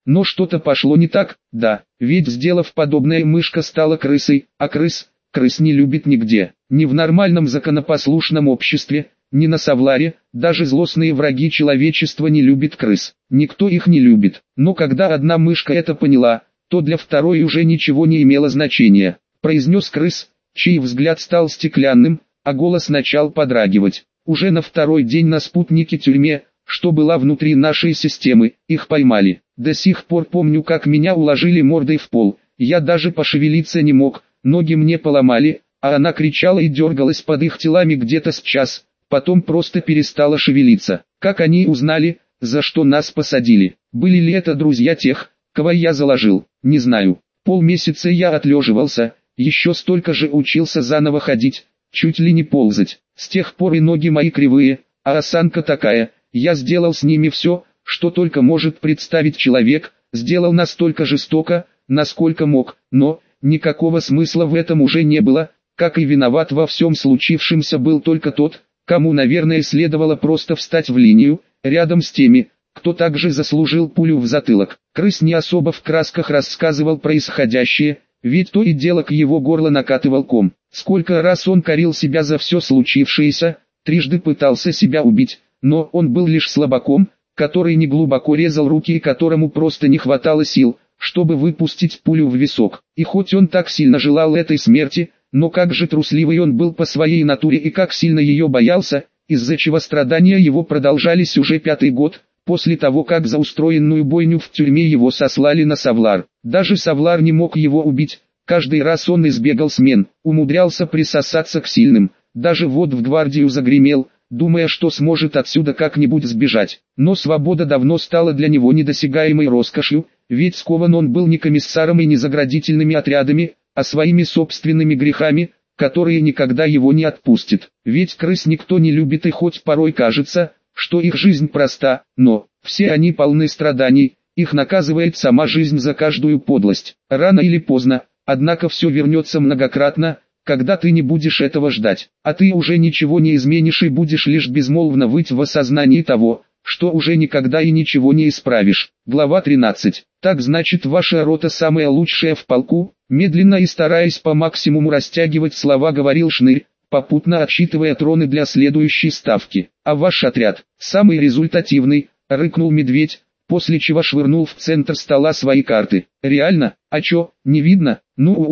Но что-то пошло не так, да, ведь сделав подобное, мышка стала крысой, а крыс не любит нигде, ни в нормальном законопослушном обществе, ни на Савларе. Даже злостные враги человечества не любят крыс, никто их не любит. Но когда одна мышка это поняла, то для второй уже ничего не имело значения. Произнес крыс, чей взгляд стал стеклянным, а голос начал подрагивать. Уже на второй день на спутнике тюрьме, что была внутри нашей системы, их поймали. До сих пор помню, как меня уложили мордой в пол, я даже пошевелиться не мог, ноги мне поломали, а она кричала и дергалась под их телами где-то с час, потом просто перестала шевелиться. Как они узнали, за что нас посадили? Были ли это друзья тех, кого я заложил? Не знаю. Полмесяца я отлеживался, еще столько же учился заново ходить, чуть ли не ползать. С тех пор и ноги мои кривые, а осанка такая. Я сделал с ними все, что только может представить человек, сделал настолько жестоко, насколько мог, но никакого смысла в этом уже не было, как и виноват во всем случившемся был только тот, кому, наверное, следовало просто встать в линию, рядом с теми, кто также заслужил пулю в затылок. Крыс не особо в красках рассказывал происходящее, ведь то и дело к его горлу накатывал ком. Сколько раз он корил себя за все случившееся, трижды пытался себя убить, но он был лишь слабаком, который не глубоко резал руки и которому просто не хватало сил, чтобы выпустить пулю в висок. И хоть он так сильно желал этой смерти, но как же трусливый он был по своей натуре и как сильно ее боялся, из-за чего страдания его продолжались уже 5-й год, после того как за устроенную бойню в тюрьме его сослали на Савлар. Даже Савлар не мог его убить, каждый раз он избегал смен, умудрялся присосаться к сильным, даже вот в гвардию загремел, думая, что сможет отсюда как-нибудь сбежать. Но свобода давно стала для него недосягаемой роскошью, ведь скован он был не комиссаром и не заградительными отрядами, а своими собственными грехами, которые никогда его не отпустят. Ведь крыс никто не любит, и хоть порой кажется, что их жизнь проста, но все они полны страданий, их наказывает сама жизнь за каждую подлость. Рано или поздно, однако все вернется многократно, когда ты не будешь этого ждать, а ты уже ничего не изменишь и будешь лишь безмолвно выть в осознании того, что уже никогда и ничего не исправишь. Глава 13. Так значит, ваша рота самая лучшая в полку? Медленно и стараясь по максимуму растягивать слова, говорил Шнырь, попутно отсчитывая троны для следующей ставки. А ваш отряд, самый результативный, рыкнул медведь, после чего швырнул в центр стола свои карты. Реально? А чё, не видно?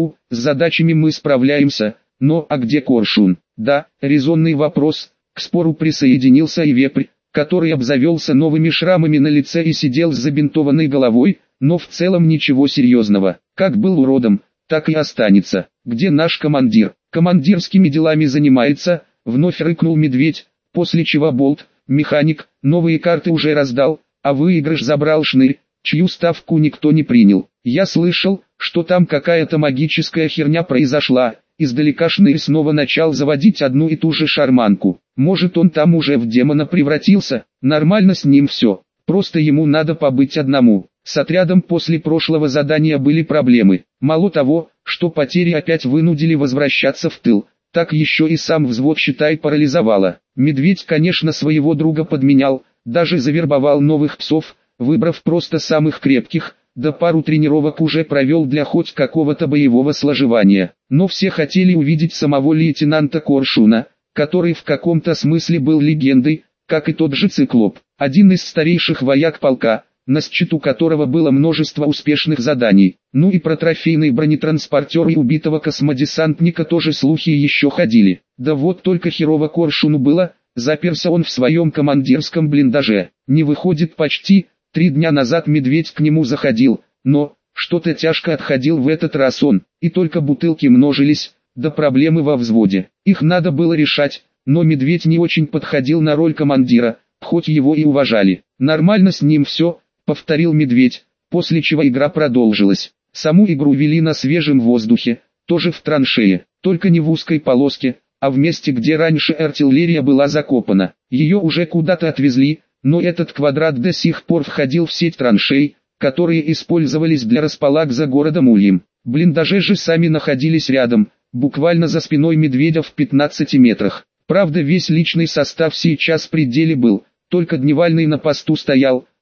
С задачами мы справляемся, но а где Коршун? Да, резонный вопрос. К спору присоединился и Вепрь, который обзавелся новыми шрамами на лице и сидел с забинтованной головой, но в целом ничего серьезного. Как был уродом, так и останется. Где наш командир? Командирскими делами занимается, вновь рыкнул медведь, после чего Болт, механик, новые карты уже раздал, а выигрыш забрал Шнырь, чью ставку никто не принял. Я слышал, что там какая-то магическая херня произошла. Издалека Шнырь снова начал заводить одну и ту же шарманку. Может, он там уже в демона превратился? Нормально с ним все, просто ему надо побыть одному. С отрядом после прошлого задания были проблемы. Мало того, что потери опять вынудили возвращаться в тыл, так еще и сам взвод, считай, парализовало. Медведь, конечно, своего друга подменял, даже завербовал новых псов, выбрав просто самых крепких, да пару тренировок уже провел для хоть какого-то боевого сложевания. Но все хотели увидеть самого лейтенанта Коршуна, который в каком-то смысле был легендой, как и тот же Циклоп, один из старейших вояк полка, на счету которого было множество успешных заданий. Ну и про трофейный бронетранспортер и убитого космодесантника тоже слухи еще ходили. Да вот только херово Коршуну было, заперся он в своем командирском блиндаже. Не выходит почти. 3 дня назад медведь к нему заходил, но что-то тяжко отходил в этот раз он, и только бутылки множились, да проблемы во взводе. Их надо было решать, но медведь не очень подходил на роль командира, хоть его и уважали. Нормально с ним все, повторил медведь, после чего игра продолжилась. Саму игру вели на свежем воздухе, тоже в траншее, только не в узкой полоске, а в месте, где раньше артиллерия была закопана. Ее уже куда-то отвезли, но этот квадрат до сих пор входил в сеть траншей, которые использовались для располаг за городом Ульем. Блиндажи же сами находились рядом, буквально за спиной медведя в 15 метрах. Правда, весь личный состав сейчас в пределе был, только Дневальный на посту стоял,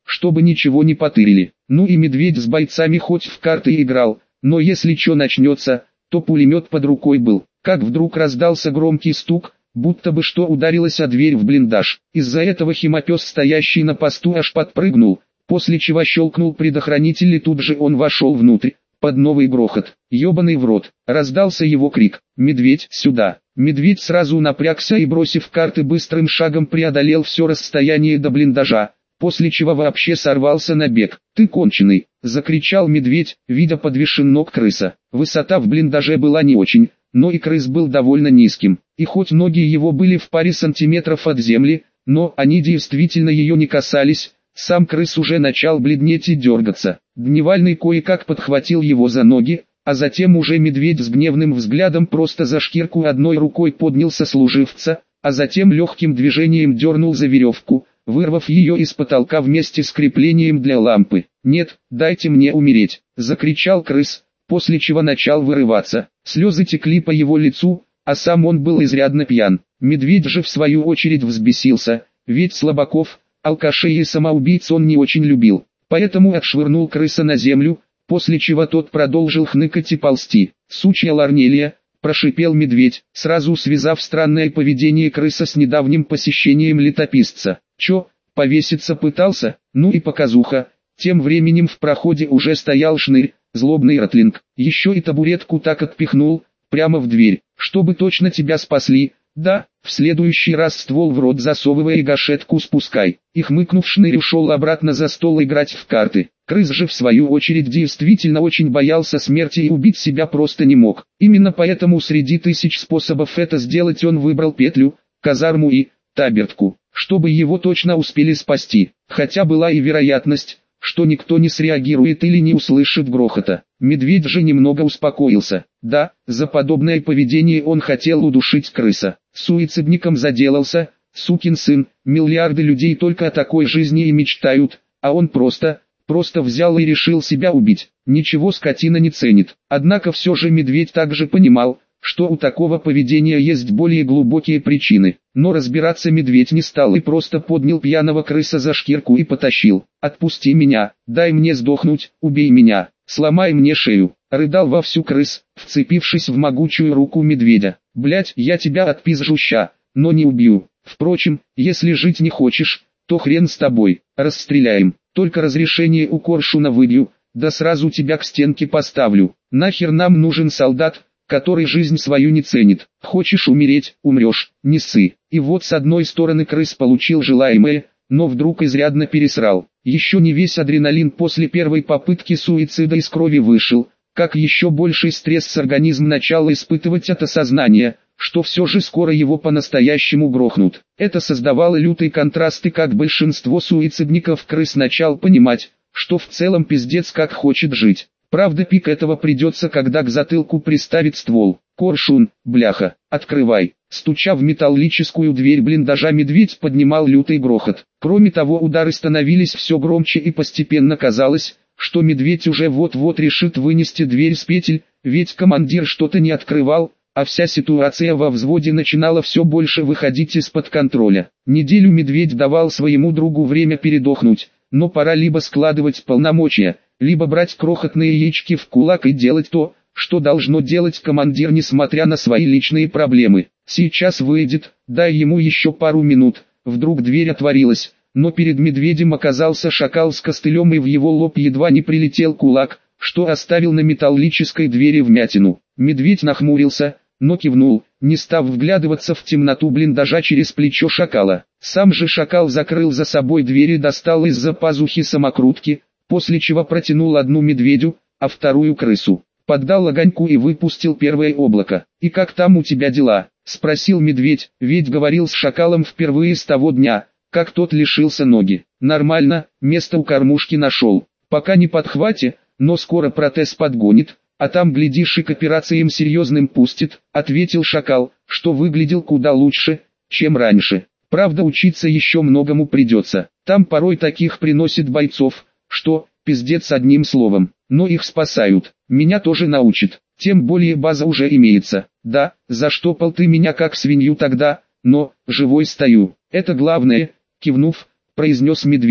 чтобы ничего не потырили. Ну и медведь с бойцами хоть в карты играл, но если что начнется, то пулемет под рукой был. Как вдруг раздался громкий стук, будто бы что ударилось о дверь в блиндаж. Из-за этого химопес, стоящий на посту, аж подпрыгнул, после чего щелкнул предохранитель и тут же он вошел внутрь, под новый грохот. «Ебаный в рот!» — раздался его крик. «Медведь, сюда!» Медведь сразу напрягся и, бросив карты, быстрым шагом преодолел все расстояние до блиндажа, после чего вообще сорвался на бег. «Ты конченый!» — закричал медведь, видя подвешен ног крыса. Высота в блиндаже была не очень, но и крыс был довольно низким, и хоть ноги его были в паре сантиметров от земли, но они действительно ее не касались. Сам крыс уже начал бледнеть и дергаться. Дневальный кое-как подхватил его за ноги, а затем уже медведь с гневным взглядом просто за шкирку одной рукой поднял сослуживца, а затем легким движением дернул за веревку, вырвав ее из потолка вместе с креплением для лампы. «Нет, дайте мне умереть!» — закричал крыс, после чего начал вырываться. Слезы текли по его лицу, а сам он был изрядно пьян. Медведь же в свою очередь взбесился, ведь слабаков, алкашей и самоубийц он не очень любил, поэтому отшвырнул крыса на землю, после чего тот продолжил хныкать и ползти. «Сучья Ларнелия!» — прошипел медведь, сразу связав странное поведение крыса с недавним посещением летописца. «Чё, повеситься пытался? Ну и показуха!» Тем временем в проходе уже стоял Шнырь, злобный ротлинг, еще и табуретку так отпихнул, прямо в дверь, чтобы точно тебя спасли. «Да, в следующий раз ствол в рот засовывай и гашетку спускай». И хмыкнув, Шнырь ушел обратно за стол играть в карты. Крыс же в свою очередь действительно очень боялся смерти и убить себя просто не мог. Именно поэтому среди тысяч способов это сделать он выбрал петлю, казарму и табертку, чтобы его точно успели спасти. Хотя была и вероятность, что никто не среагирует или не услышит грохота. Медведь же немного успокоился. Да, за подобное поведение он хотел удушить крыса. Суицидником заделался, сукин сын, миллиарды людей только о такой жизни и мечтают, а он просто взял и решил себя убить. Ничего скотина не ценит. Однако все же медведь также понимал, что у такого поведения есть более глубокие причины. Но разбираться медведь не стал и просто поднял пьяного крыса за шкирку и потащил. «Отпусти меня, дай мне сдохнуть, убей меня, сломай мне шею», — рыдал вовсю крыс, вцепившись в могучую руку медведя. «Блять, я тебя отпизжу ща, но не убью. Впрочем, если жить не хочешь, то хрен с тобой, расстреляем. Только разрешение у Коршуна выбью, да сразу тебя к стенке поставлю. Нахер нам нужен солдат, который жизнь свою не ценит. Хочешь умереть, умрешь, не ссы». И вот с одной стороны крыс получил желаемое, но вдруг изрядно пересрал. Еще не весь адреналин после первой попытки суицида из крови вышел, как еще больший стресс организм начал испытывать от осознания, что все же скоро его по-настоящему грохнут. Это создавало лютый контраст, и как большинство суицидников крыс начал понимать, что в целом пиздец как хочет жить. Правда, пик этого придется, когда к затылку приставит ствол. «Коршун, бляха, открывай!» Стуча в металлическую дверь блиндажа, медведь поднимал лютый грохот. Кроме того, удары становились все громче и постепенно казалось, что медведь уже вот-вот решит вынести дверь с петель, ведь командир что-то не открывал, а вся ситуация во взводе начинала все больше выходить из-под контроля. Неделю медведь давал своему другу время передохнуть, но пора либо складывать полномочия, либо брать крохотные яички в кулак и делать то, что должно делать командир, несмотря на свои личные проблемы. «Сейчас выйдет, дай ему еще пару минут». Вдруг дверь отворилась, но перед медведем оказался шакал с костылем, и в его лоб едва не прилетел кулак, что оставил на металлической двери вмятину. Медведь нахмурился, но кивнул, не став вглядываться в темноту блиндажа через плечо шакала. Сам же шакал закрыл за собой дверь и достал из-за пазухи самокрутки, после чего протянул одну медведю, а вторую крысу. Поддал огоньку и выпустил первое облако. «И как там у тебя дела?» — спросил медведь, ведь говорил с шакалом впервые с того дня, как тот лишился ноги. «Нормально, место у кормушки нашел. Пока не подхвате, но скоро протез подгонит, а там, глядишь, и к операциям серьезным пустит», — ответил шакал, что выглядел куда лучше, чем раньше. «Правда, учиться еще многому придется. Там порой таких приносит бойцов, что, пиздец одним словом, но их спасают. Меня тоже научат, тем более база уже имеется. Да, заштопал ты меня как свинью тогда, но, живой стою. Это главное», — кивнув, произнес медведь.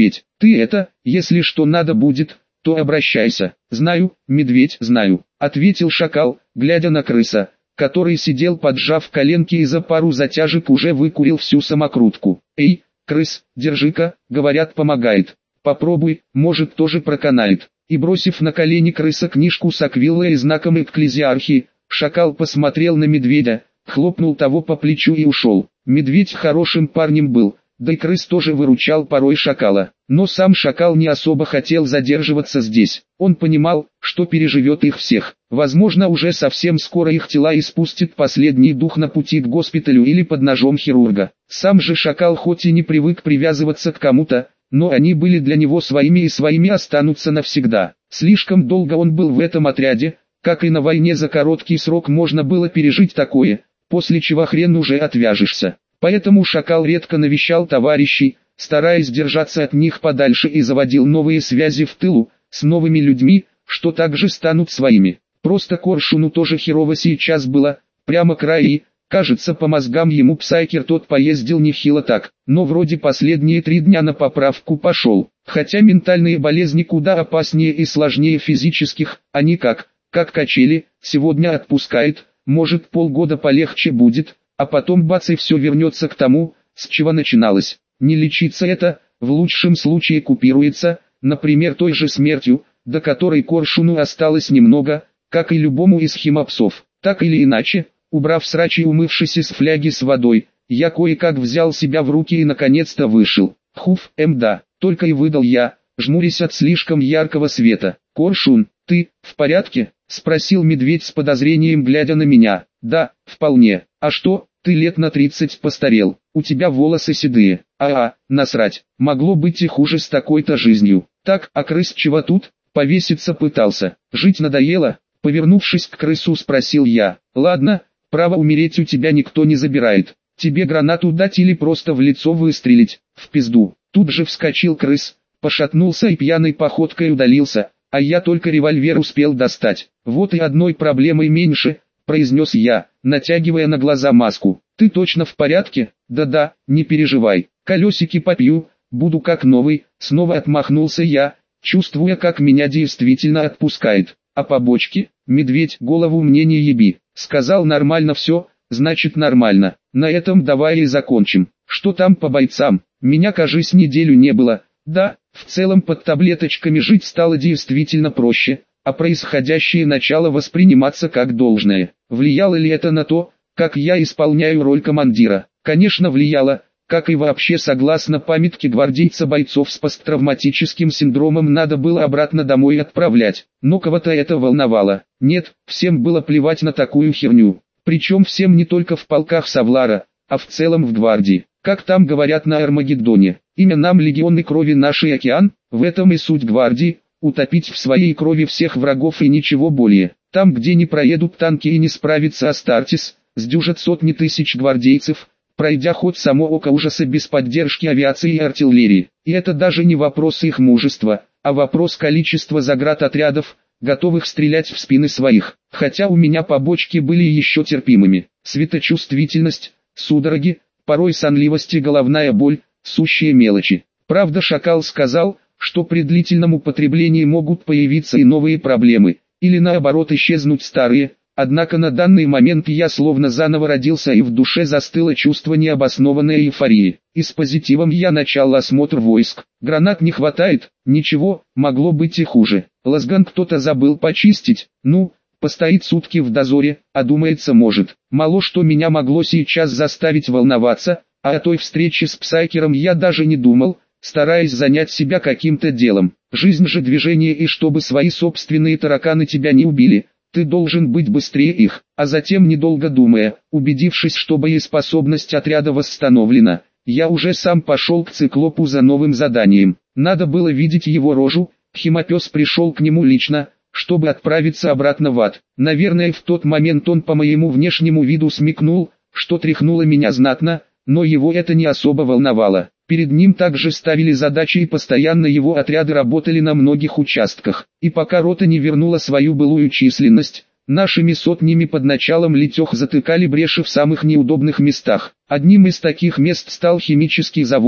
Ты это, если что надо будет, то обращайся. Знаю, медведь, знаю, ответил шакал, глядя на крыса, который сидел поджав коленки и за пару затяжек уже выкурил всю самокрутку. Эй, крыс, держи-ка, говорят, помогает. Попробуй, может тоже проканает. И бросив на колени крыса книжку с аквиллой и знаком экклезиархии, шакал посмотрел на медведя, хлопнул того по плечу и ушел. Медведь хорошим парнем был, да и крыс тоже выручал порой шакала. Но сам шакал не особо хотел задерживаться здесь. Он понимал, что переживет их всех. Возможно, уже совсем скоро их тела испустит последний дух на пути к госпиталю или под ножом хирурга. Сам же шакал хоть и не привык привязываться к кому-то, но они были для него своими и своими останутся навсегда. Слишком долго он был в этом отряде, как и на войне за короткий срок можно было пережить такое, после чего хрен уже отвяжешься. Поэтому шакал редко навещал товарищей, стараясь держаться от них подальше и заводил новые связи в тылу, с новыми людьми, что также станут своими. Просто Коршуну тоже херово сейчас было, прямо край и, кажется, по мозгам ему Псайкер тот поездил нехило так, но вроде последние 3 дня на поправку пошел. Хотя ментальные болезни куда опаснее и сложнее физических, они как качели, сегодня отпускает, может полгода полегче будет, а потом бац и все вернется к тому, с чего начиналось. Не лечиться это, в лучшем случае купируется, например той же смертью, до которой Коршуну осталось немного, как и любому из химопсов. Так или иначе, убрав срач и умывшись из фляги с водой, я кое-как взял себя в руки и наконец-то вышел. Хуф, да, только и выдал я, жмурясь от слишком яркого света. Коршун, ты в порядке? Спросил медведь с подозрением, глядя на меня. Да, вполне. А что, ты лет на 30 постарел, у тебя волосы седые. Насрать, могло быть и хуже с такой-то жизнью. Так, а крыс чего тут? Повеситься пытался, жить надоело? Повернувшись к крысу, спросил я. Ладно, право умереть у тебя никто не забирает. Тебе гранату дать или просто в лицо выстрелить? В пизду. Тут же вскочил крыс, пошатнулся и пьяной походкой удалился, а я только револьвер успел достать. Вот и одной проблемой меньше, произнес я, натягивая на глаза маску. Ты точно в порядке? Да-да, не переживай, колесики попью, буду как новый. Снова отмахнулся я, чувствуя, как меня действительно отпускает. А побочки? Медведь, голову мне не еби. Сказал нормально все, значит нормально. На этом давай и закончим. Что там по бойцам? Меня, кажись, неделю не было. Да, в целом под таблеточками жить стало действительно проще, а происходящее начало восприниматься как должное. Влияло ли это на то, как я исполняю роль командира? Конечно, влияло, как и вообще согласно памятке гвардейца бойцов с посттравматическим синдромом надо было обратно домой отправлять. Но кого-то это волновало. Нет, всем было плевать на такую херню. Причем всем не только в полках Савлара, а в целом в гвардии. Как там говорят на Армагеддоне, имя нам легионы крови нашей океан, в этом и суть гвардии, утопить в своей крови всех врагов и ничего более. Там, где не проедут танки и не справится Астартес, сдюжат сотни тысяч гвардейцев, пройдя хоть само око ужаса без поддержки авиации и артиллерии. И это даже не вопрос их мужества, а вопрос количества заградотрядов, готовых стрелять в спины своих. Хотя у меня побочки были еще терпимыми. Светочувствительность, судороги, порой сонливость и головная боль, сущие мелочи. Правда, шакал сказал, что при длительном употреблении могут появиться и новые проблемы, или наоборот исчезнуть старые. Однако на данный момент я словно заново родился и в душе застыло чувство необоснованной эйфории. И с позитивом я начал осмотр войск. Гранат не хватает, ничего, могло быть и хуже. Лазган кто-то забыл почистить, постоит сутки в дозоре, одумается может. Мало что меня могло сейчас заставить волноваться, а о той встрече с Псайкером я даже не думал, стараясь занять себя каким-то делом. Жизнь же движение, и чтобы свои собственные тараканы тебя не убили, ты должен быть быстрее их. А затем, недолго думая, убедившись, что боеспособность отряда восстановлена, я уже сам пошел к Циклопу за новым заданием. Надо было видеть его рожу, Химопес пришел к нему лично, чтобы отправиться обратно в ад. Наверное, в тот момент он по моему внешнему виду смекнул, что тряхнуло меня знатно, но его это не особо волновало. Перед ним также ставили задачи, и постоянно его отряды работали на многих участках. И пока рота не вернула свою былую численность, нашими сотнями под началом Летех затыкали бреши в самых неудобных местах. Одним из таких мест стал химический завод,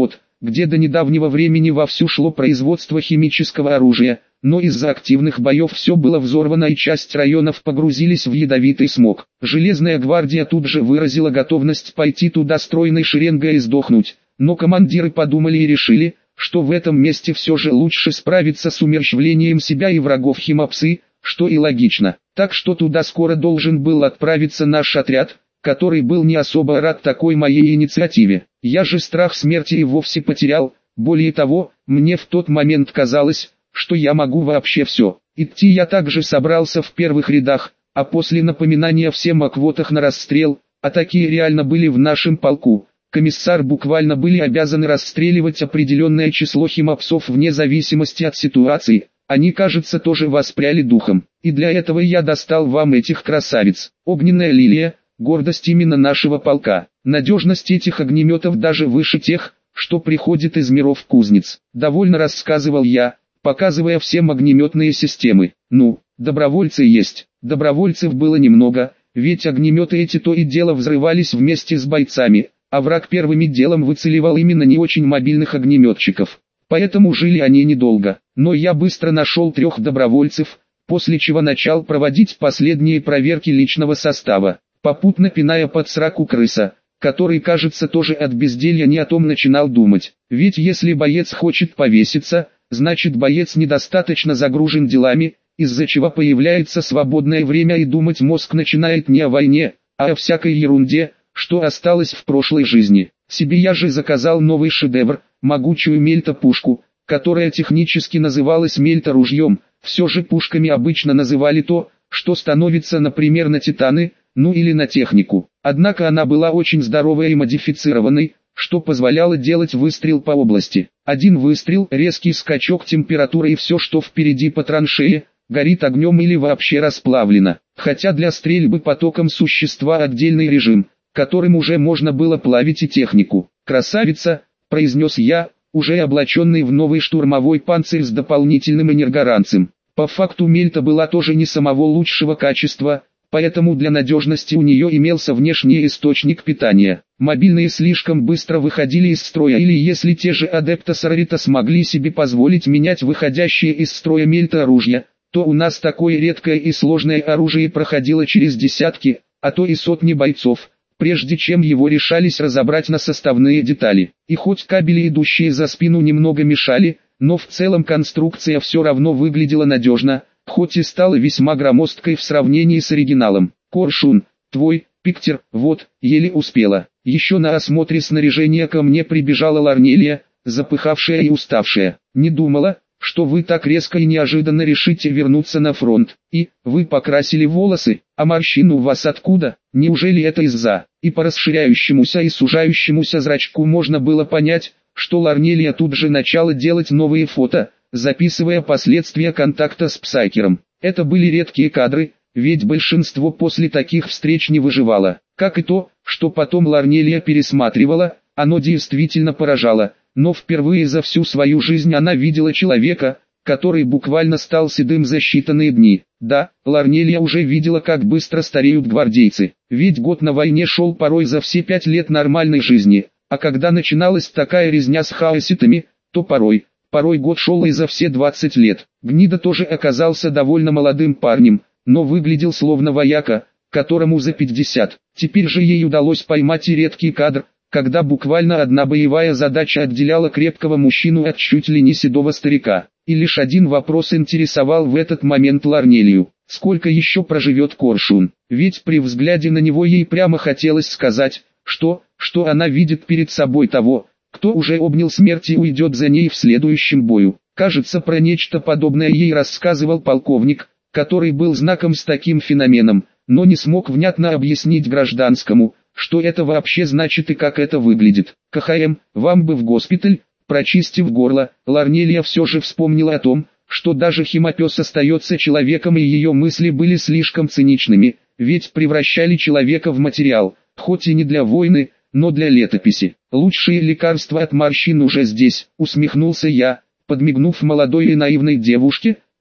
где до недавнего времени вовсю шло производство химического оружия, но из-за активных боев все было взорвано и часть районов погрузились в ядовитый смог. Железная гвардия тут же выразила готовность пойти туда стройной шеренгой и сдохнуть, но командиры подумали и решили, что в этом месте все же лучше справиться с умерщвлением себя и врагов химапсы, что и логично. Так что туда скоро должен был отправиться наш отряд, который был не особо рад такой моей инициативе. Я же страх смерти и вовсе потерял, более того, мне в тот момент казалось, что я могу вообще все. Идти я также собрался в первых рядах, а после напоминания всем о квотах на расстрел, а такие реально были в нашем полку, комиссар буквально были обязаны расстреливать определенное число химапсов вне зависимости от ситуации. Они, кажется, тоже воспряли духом. И для этого я достал вам этих красавиц. Огненная лилия, гордость именно нашего полка. Надежность этих огнеметов даже выше тех, что приходят из миров кузнец. Довольно рассказывал я, показывая всем огнеметные системы. Ну, добровольцы есть. Добровольцев было немного, ведь огнеметы эти то и дело взрывались вместе с бойцами, а враг первыми делом выцеливал именно не очень мобильных огнеметчиков. Поэтому жили они недолго, но я быстро нашел 3 добровольцев, после чего начал проводить последние проверки личного состава, попутно пиная под сраку крыса, который, кажется, тоже от безделья не о том начинал думать. Ведь если боец хочет повеситься, значит боец недостаточно загружен делами, из-за чего появляется свободное время и думать мозг начинает не о войне, а о всякой ерунде, что осталось в прошлой жизни. Себе я же заказал новый шедевр, могучую мельта-пушку, которая технически называлась мельта-ружьем. Все же пушками обычно называли то, что становится, например, на титаны, ну или на технику. Однако она была очень здоровой и модифицированной, что позволяло делать выстрел по области. Один выстрел, резкий скачок температуры и все, что впереди по траншее, горит огнем или вообще расплавлено. Хотя для стрельбы потоком существа отдельный режим, которым уже можно было плавить и технику. «Красавица», — произнес я, уже облаченный в новый штурмовой панцирь с дополнительным энергоранцем. По факту мельта была тоже не самого лучшего качества, поэтому для надежности у нее имелся внешний источник питания. Мобильные слишком быстро выходили из строя, или если те же Адептос Раритас могли себе позволить менять выходящие из строя мельта оружия, то у нас такое редкое и сложное оружие проходило через десятки, а то и сотни бойцов, прежде чем его решались разобрать на составные детали. И хоть кабели, идущие за спину, немного мешали, но в целом конструкция все равно выглядела надежно, хоть и стала весьма громоздкой в сравнении с оригиналом. «Коршун, твой, Пиктер, вот, еле успела». Еще на осмотре снаряжения ко мне прибежала Ларнелия, запыхавшая и уставшая. «Не думала, что вы так резко и неожиданно решите вернуться на фронт. И, вы покрасили волосы, а морщины у вас откуда? Неужели это из-за?» И по расширяющемуся и сужающемуся зрачку можно было понять, что Ларнелия тут же начала делать новые фото, записывая последствия контакта с Псайкером. Это были редкие кадры, ведь большинство после таких встреч не выживало. Как и то, что потом Ларнелия пересматривала, оно действительно поражало. Но впервые за всю свою жизнь она видела человека, который буквально стал седым за считанные дни. Да, Ларнелия уже видела, как быстро стареют гвардейцы. Ведь год на войне шел порой за все 5 лет нормальной жизни, а когда начиналась такая резня с хаоситами, то порой год шел и за все 20 лет. Гнида тоже оказался довольно молодым парнем, но выглядел словно вояка, которому за 50. Теперь же ей удалось поймать и редкий кадр, когда буквально одна боевая задача отделяла крепкого мужчину от чуть ли не седого старика. И лишь один вопрос интересовал в этот момент Ларнелию: сколько еще проживет Коршун? Ведь при взгляде на него ей прямо хотелось сказать, что она видит перед собой того, кто уже обнял смерть и уйдет за ней в следующем бою. Кажется, про нечто подобное ей рассказывал полковник, который был знаком с таким феноменом, но не смог внятно объяснить гражданскому, что это вообще значит и как это выглядит. «КХМ, вам бы в госпиталь», прочистив горло, Ларнелия все же вспомнила о том, что даже химопес остается человеком, и ее мысли были слишком циничными, ведь превращали человека в материал, хоть и не для войны, но для летописи. «Лучшие лекарства от морщин уже здесь», усмехнулся я, подмигнув молодой и наивной девушке,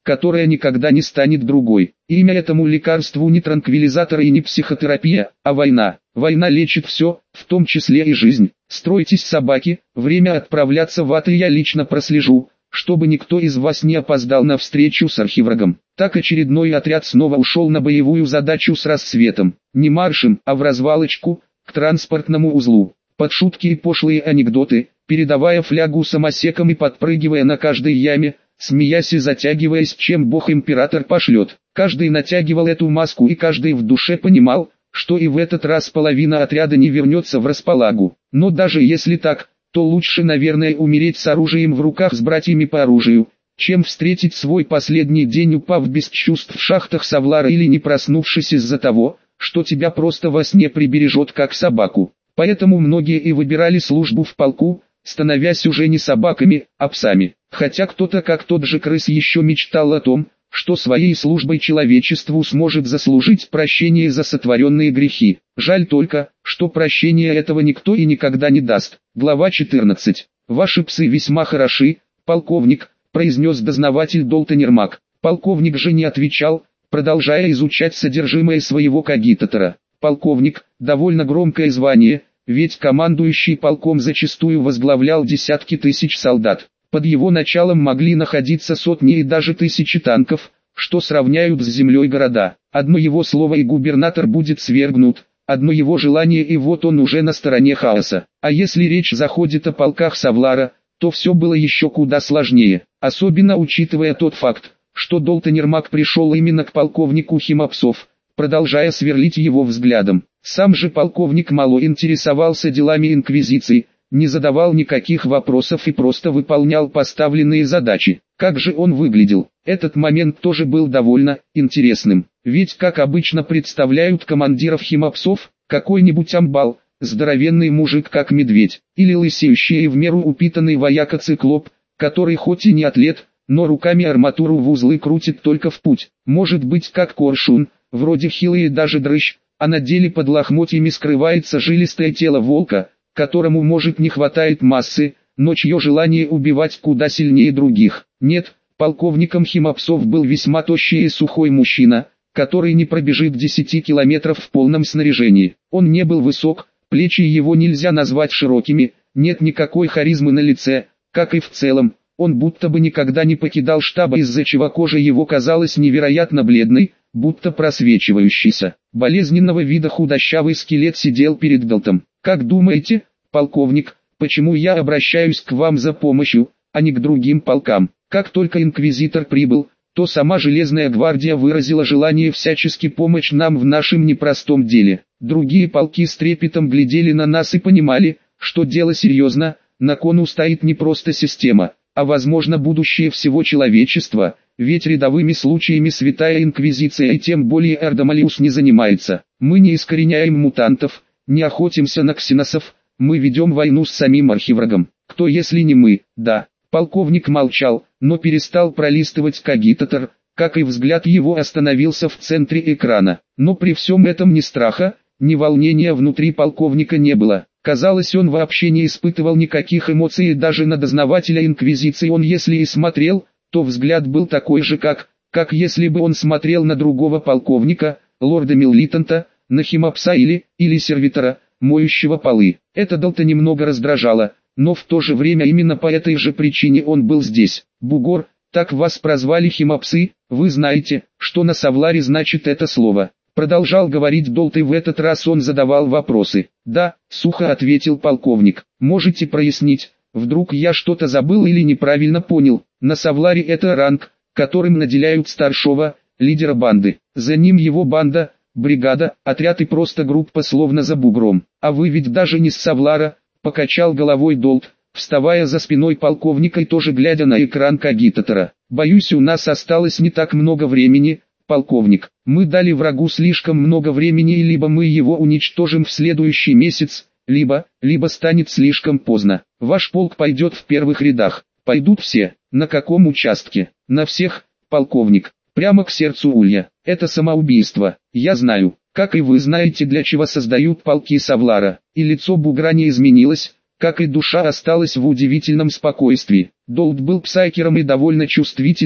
которая никогда не станет другой. Имя этому лекарству не транквилизатор и не психотерапия, а война. Война лечит все, в том числе и жизнь. Стройтесь, собаки, время отправляться в ад, и я лично прослежу, чтобы никто из вас не опоздал на встречу с архиврагом. Так очередной отряд снова ушел на боевую задачу с рассветом. Не маршем, а в развалочку, к транспортному узлу. Под шутки и пошлые анекдоты, передавая флягу самосеком и подпрыгивая на каждой яме, смеясь и затягиваясь, чем бог-император пошлет. Каждый натягивал эту маску, и каждый в душе понимал, что и в этот раз половина отряда не вернется в располагу. Но даже если так, то лучше, наверное, умереть с оружием в руках с братьями по оружию, чем встретить свой последний день, упав без чувств в шахтах Савлара или не проснувшись из-за того, что тебя просто во сне прибережет как собаку. Поэтому многие и выбирали службу в полку, становясь уже не собаками, а псами. Хотя кто-то, как тот же крыс, еще мечтал о том, что своей службой человечеству сможет заслужить прощение за сотворенные грехи. Жаль только, что прощения этого никто и никогда не даст. Глава 14. «Ваши псы весьма хороши, полковник», — произнес дознаватель Долтон Ермак. Полковник же не отвечал, продолжая изучать содержимое своего кагитатора. Полковник — довольно громкое звание, ведь командующий полком зачастую возглавлял десятки тысяч солдат. Под его началом могли находиться сотни и даже тысячи танков, что сравняют с землей города. Одно его слово и губернатор будет свергнут, одно его желание и вот он уже на стороне хаоса. А если речь заходит о полках Савлара, то все было еще куда сложнее, особенно учитывая тот факт, что Долтон Ермак пришел именно к полковнику Химапсов, продолжая сверлить его взглядом. Сам же полковник мало интересовался делами инквизиции, не задавал никаких вопросов и просто выполнял поставленные задачи. Как же он выглядел? Этот момент тоже был довольно интересным. Ведь, как обычно представляют командиров химапсов, какой-нибудь амбал, здоровенный мужик как медведь, или лысеющий и в меру упитанный вояка-циклоп, который хоть и не атлет, но руками арматуру в узлы крутит только в путь. Может быть, как коршун, вроде хилый и даже дрыщ, а на деле под лохмотьями скрывается жилистое тело волка, которому может не хватает массы, но чье желание убивать куда сильнее других. Нет, полковником химапсов был весьма тощий и сухой мужчина, который не пробежит 10 километров в полном снаряжении. Он не был высок, плечи его нельзя назвать широкими, нет никакой харизмы на лице, как и в целом. Он будто бы никогда не покидал штаба, из-за чего кожа его казалась невероятно бледной, будто просвечивающейся. Болезненного вида худощавый скелет сидел перед Долтом. «Как думаете, полковник, почему я обращаюсь к вам за помощью, а не к другим полкам?» Как только инквизитор прибыл, то сама Железная гвардия выразила желание всячески помочь нам в нашем непростом деле. Другие полки с трепетом глядели на нас и понимали, что дело серьезно, на кону стоит не просто система, а возможно будущее всего человечества, ведь рядовыми случаями Святая Инквизиция и тем более Эрдомалиус не занимается. Мы не искореняем мутантов, не охотимся на ксеносов, мы ведем войну с самим архиврагом. Кто если не мы? Да. Полковник молчал, но перестал пролистывать кагитатор, как и взгляд его остановился в центре экрана. Но при всем этом ни страха, ни волнения внутри полковника не было. Казалось, он вообще не испытывал никаких эмоций, и даже на дознавателя Инквизиции он если и смотрел, то взгляд был такой же, как если бы он смотрел на другого полковника, лорда Миллитонта, на химапса или сервитора, моющего полы. Это Долта немного раздражало, но в то же время именно по этой же причине он был здесь. «Бугор, так вас прозвали химапсы, вы знаете, что на Савларе значит это слово?» Продолжал говорить Долт, и в этот раз он задавал вопросы. «Да», — сухо ответил полковник. «Можете прояснить, вдруг я что-то забыл или неправильно понял? На Савларе это ранг, которым наделяют старшего, лидера банды. За ним его банда, бригада, отряд и просто группа, словно за бугром. А вы ведь даже не с Савлара», — покачал головой Долт, вставая за спиной полковника и тоже глядя на экран кагитатора. «Боюсь, у нас осталось не так много времени, полковник. Мы дали врагу слишком много времени, и либо мы его уничтожим в следующий месяц, либо станет слишком поздно. Ваш полк пойдет в первых рядах». «Пойдут все. На каком участке?» «На всех, полковник. Прямо к сердцу улья. Это самоубийство. Я знаю, как и вы знаете, для чего создают полки Савлара». И лицо бугра не изменилось, как и душа осталась в удивительном спокойствии. Долт был псайкером и довольно чувствительным.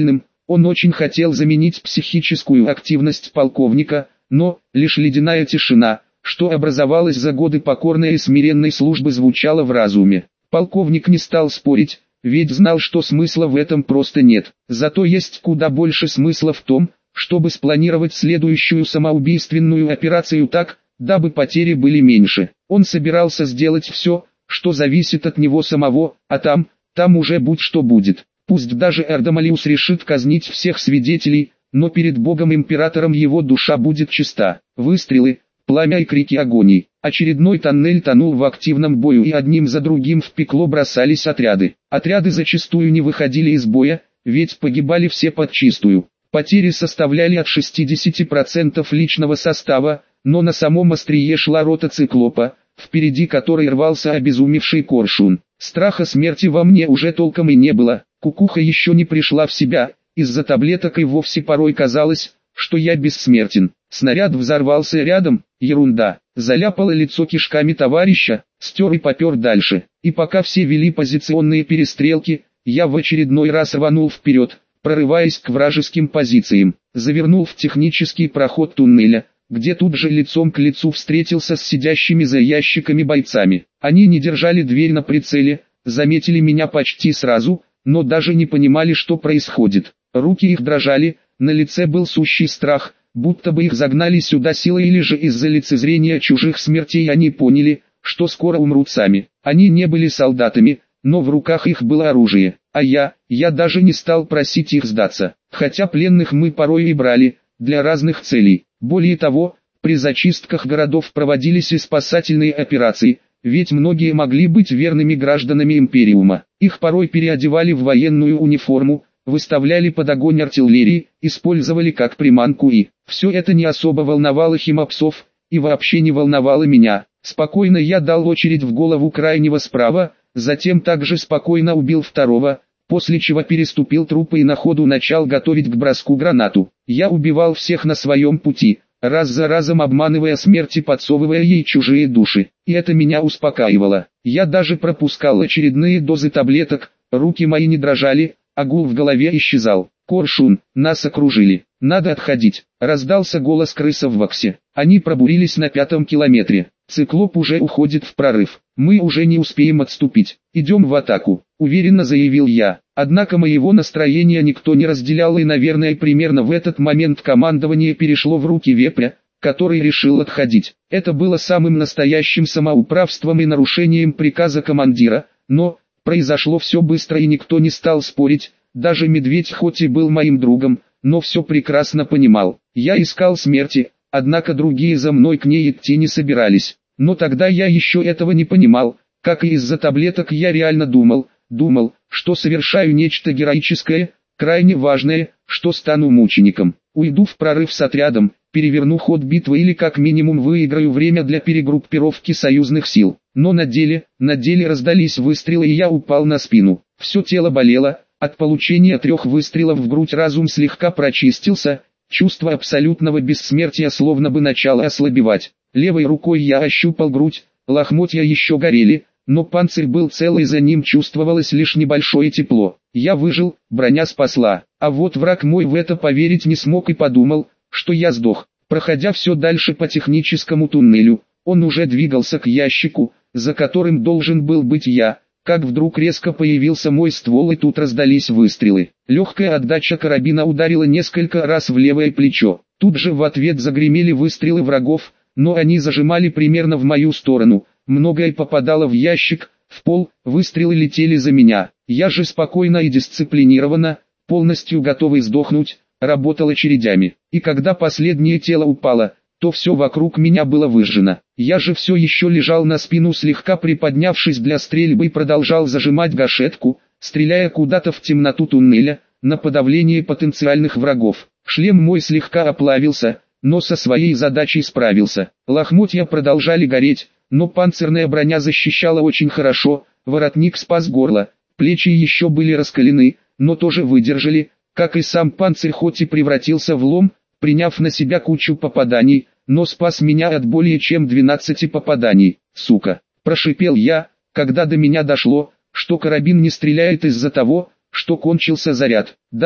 Он очень хотел заменить психическую активность полковника, но лишь ледяная тишина, что образовалась за годы покорной и смиренной службы, звучала в разуме. Полковник не стал спорить, ведь знал, что смысла в этом просто нет. Зато есть куда больше смысла в том, чтобы спланировать следующую самоубийственную операцию так, дабы потери были меньше. Он собирался сделать все, что зависит от него самого, а там уже будь что будет. Пусть даже Эрдамалиус решит казнить всех свидетелей, но перед Богом-императором его душа будет чиста. Выстрелы, пламя и крики агонии. Очередной тоннель тонул в активном бою, и одним за другим в пекло бросались отряды. Отряды зачастую не выходили из боя, ведь погибали все подчистую. Потери составляли от 60% личного состава, но на самом острие шла рота циклопа, впереди которой рвался обезумевший коршун. Страха смерти во мне уже толком и не было. Кукуха еще не пришла в себя, из-за таблеток и вовсе порой казалось, что я бессмертен. Снаряд взорвался рядом, ерунда. Заляпало лицо кишками товарища, стер и попер дальше. И пока все вели позиционные перестрелки, я в очередной раз рванул вперед, прорываясь к вражеским позициям. Завернул в технический проход туннеля, где тут же лицом к лицу встретился с сидящими за ящиками бойцами. Они не держали дверь на прицеле, заметили меня почти сразу, но даже не понимали, что происходит. Руки их дрожали, на лице был сущий страх, будто бы их загнали сюда силой, или же из-за лицезрения чужих смертей они поняли, что скоро умрут сами. Они не были солдатами, но в руках их было оружие, а я даже не стал просить их сдаться, хотя пленных мы порой и брали, для разных целей. Более того, при зачистках городов проводились и спасательные операции, ведь многие могли быть верными гражданами Империума. Их порой переодевали в военную униформу, выставляли под огонь артиллерии, использовали как приманку, и все это не особо волновало химопсов, и вообще не волновало меня. Спокойно я дал очередь в голову крайнего справа, затем также спокойно убил второго, после чего переступил трупы и на ходу начал готовить к броску гранату. Я убивал всех на своем пути, раз за разом обманывая смерть и подсовывая ей чужие души, и это меня успокаивало. Я даже пропускал очередные дозы таблеток, руки мои не дрожали, а гул в голове исчезал. «Коршун, нас окружили, надо отходить», — раздался голос крыса в ваксе. Они пробурились на 5-м километре. Циклоп уже уходит в прорыв. Мы уже не успеем отступить. Идем в атаку, уверенно заявил я. Однако моего настроения никто не разделял, и, наверное, примерно в этот момент командование перешло в руки вепря, который решил отходить. Это было самым настоящим самоуправством и нарушением приказа командира, но произошло все быстро и никто не стал спорить. Даже медведь хоть и был моим другом, но все прекрасно понимал. Я искал смерти, однако другие за мной к ней идти не собирались. Но тогда я еще этого не понимал, как и из-за таблеток я реально думал, что совершаю нечто героическое, крайне важное, что стану мучеником. Уйду в прорыв с отрядом, переверну ход битвы или как минимум выиграю время для перегруппировки союзных сил. Но на деле раздались выстрелы, и я упал на спину. Все тело болело. От получения 3 выстрелов в грудь разум слегка прочистился, чувство абсолютного бессмертия словно бы начало ослабевать. Левой рукой я ощупал грудь, лохмотья еще горели, но панцирь был цел и за ним чувствовалось лишь небольшое тепло. Я выжил, броня спасла, а вот враг мой в это поверить не смог и подумал, что я сдох. Проходя все дальше по техническому туннелю, он уже двигался к ящику, за которым должен был быть я. Как вдруг резко появился мой ствол, и тут раздались выстрелы. Легкая отдача карабина ударила несколько раз в левое плечо. Тут же в ответ загремели выстрелы врагов, но они зажимали примерно в мою сторону. Многое попадало в ящик, в пол, выстрелы летели за меня. Я же спокойно и дисциплинированно, полностью готовый сдохнуть, работал очередями. И когда последнее тело упало, то все вокруг меня было выжжено. Я же все еще лежал на спину, слегка приподнявшись для стрельбы, и продолжал зажимать гашетку, стреляя куда-то в темноту туннеля, на подавление потенциальных врагов. Шлем мой слегка оплавился, но со своей задачей справился. Лохмотья продолжали гореть, но панцирная броня защищала очень хорошо, воротник спас горло, плечи еще были раскалены, но тоже выдержали, как и сам панцирь, хоть и превратился в лом, приняв на себя кучу попаданий, но спас меня от более чем 12 попаданий. «Сука!» – прошипел я, когда до меня дошло, что карабин не стреляет из-за того, что кончился заряд. Да,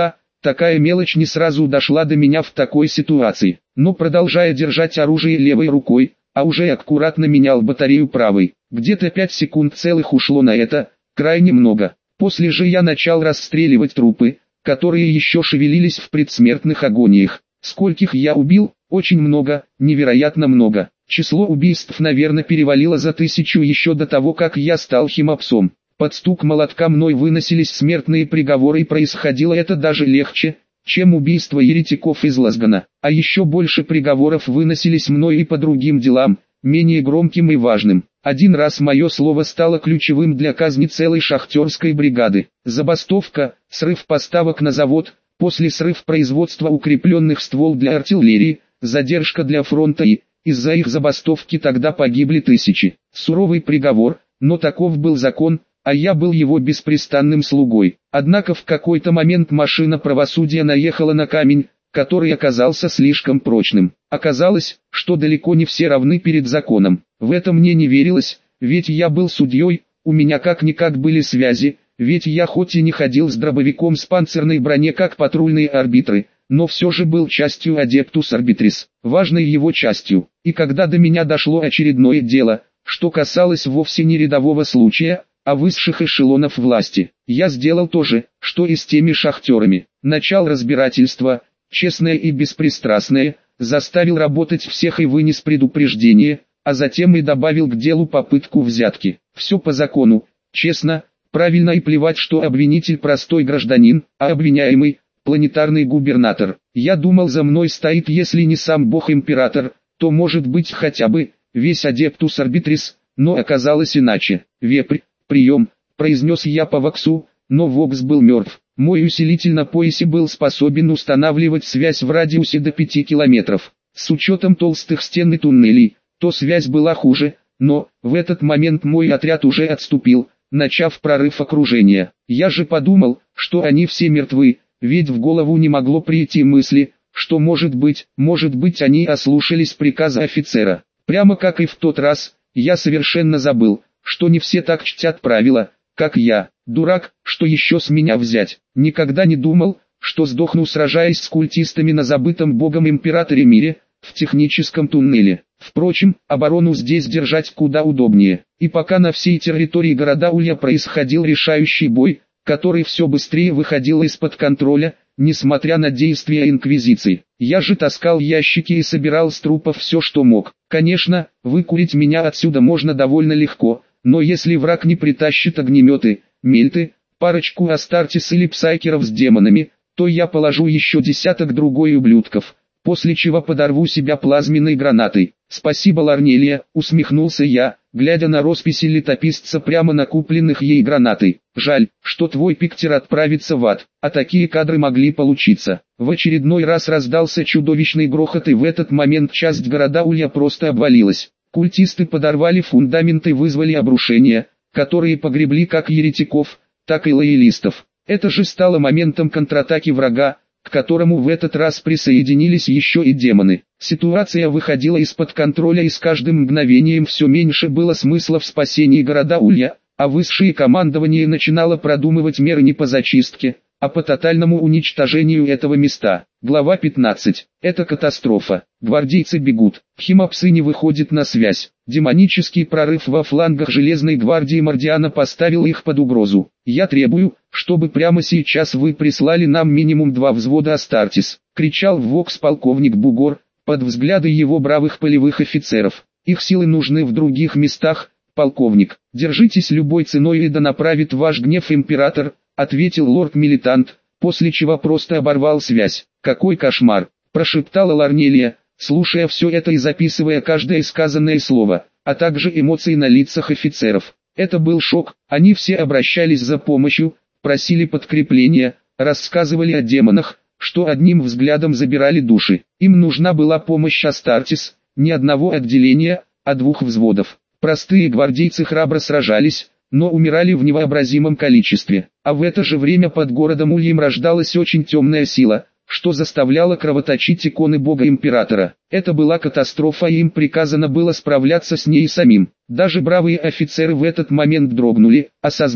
Такая мелочь не сразу дошла до меня в такой ситуации, но продолжая держать оружие левой рукой, а уже аккуратно менял батарею правой. Где-то 5 секунд целых ушло на это, крайне много. После же я начал расстреливать трупы, которые еще шевелились в предсмертных агониях. Скольких я убил? Очень много, невероятно много. Число убийств, наверное, перевалило за 1000 еще до того, как я стал химопсом. Под стук молотка мной выносились смертные приговоры, и происходило это даже легче, чем убийство еретиков из Лазгана. А еще больше приговоров выносились мной и по другим делам, менее громким и важным. Один раз мое слово стало ключевым для казни целой шахтерской бригады. Забастовка, срыв поставок на завод, после срыв производства укрепленных ствол для артиллерии, задержка для фронта и, из-за их забастовки тогда погибли тысячи. Суровый приговор, но таков был закон, а я был его беспрестанным слугой. Однако в какой-то момент машина правосудия наехала на камень, который оказался слишком прочным. Оказалось, что далеко не все равны перед законом. В это мне не верилось, ведь я был судьей, у меня как-никак были связи, ведь я хоть и не ходил с дробовиком с панцирной броне как патрульные арбитры, но все же был частью Адептус Арбитрис, важной его частью. И когда до меня дошло очередное дело, что касалось вовсе не рядового случая, а высших эшелонов власти, я сделал то же, что и с теми шахтерами. Начал разбирательство, честное и беспристрастное, заставил работать всех и вынес предупреждение, а затем и добавил к делу попытку взятки. Все по закону, честно, правильно, и плевать, что обвинитель простой гражданин, а обвиняемый – планетарный губернатор. Я думал, за мной стоит, если не сам бог-император, то может быть хотя бы весь Адептус Арбитрис, но оказалось иначе. «Вепрь, прием», – произнес я по воксу, но вокс был мертв. Мой усилитель на поясе был способен устанавливать связь в радиусе до 5 километров. С учетом толстых стен и туннелей, то связь была хуже, но в этот момент мой отряд уже отступил, начав прорыв окружения. Я же подумал, что они все мертвы, ведь в голову не могло прийти мысли, что может быть они ослушались приказа офицера. Прямо как и в тот раз, я совершенно забыл, что не все так чтят правила, как я. Дурак, что еще с меня взять? Никогда не думал, что сдохну, сражаясь с культистами на забытом богом императоре мире, в техническом туннеле. Впрочем, оборону здесь держать куда удобнее. И пока на всей территории города Улья происходил решающий бой, который все быстрее выходил из-под контроля, несмотря на действия Инквизиции. Я же таскал ящики и собирал с трупов все, что мог. Конечно, выкурить меня отсюда можно довольно легко, но если враг не притащит огнеметы, мельты, парочку астартис или псайкеров с демонами, то я положу еще десяток другой ублюдков, после чего подорву себя плазменной гранатой. «Спасибо, Ларнелия», — усмехнулся я, глядя на росписи летописца прямо на купленных ей гранатой. «Жаль, что твой пиктер отправится в ад, а такие кадры могли получиться». В очередной раз раздался чудовищный грохот, и в этот момент часть города Улья просто обвалилась. Культисты подорвали фундамент и вызвали обрушения, которые погребли как еретиков, так и лоялистов. Это же стало моментом контратаки врага, к которому в этот раз присоединились еще и демоны. Ситуация выходила из-под контроля, и с каждым мгновением все меньше было смысла в спасении города Улья, а высшее командование начинало продумывать меры не по зачистке, а по тотальному уничтожению этого места. Глава 15. Это катастрофа. Гвардейцы бегут. Химопсы не выходят на связь. Демонический прорыв во флангах Железной гвардии Мордиана поставил их под угрозу. «Я требую, чтобы прямо сейчас вы прислали нам минимум 2 взвода Астартис», — кричал в вокс полковник Бугор, под взгляды его бравых полевых офицеров. «Их силы нужны в других местах, полковник. Держитесь любой ценой, и да направит ваш гнев император», — ответил лорд-милитант, после чего просто оборвал связь. «Какой кошмар!» — прошептала Ларнелия, слушая все это и записывая каждое сказанное слово, а также эмоции на лицах офицеров. Это был шок, они все обращались за помощью, просили подкрепления, рассказывали о демонах, что одним взглядом забирали души. Им нужна была помощь Астартис, не одного отделения, а 2 взводов. Простые гвардейцы храбро сражались, но умирали в невообразимом количестве. А в это же время под городом Ульем рождалась очень темная сила, что заставляло кровоточить иконы бога-императора. Это была катастрофа, и им приказано было справляться с ней самим. Даже бравые офицеры в этот момент дрогнули, осознав,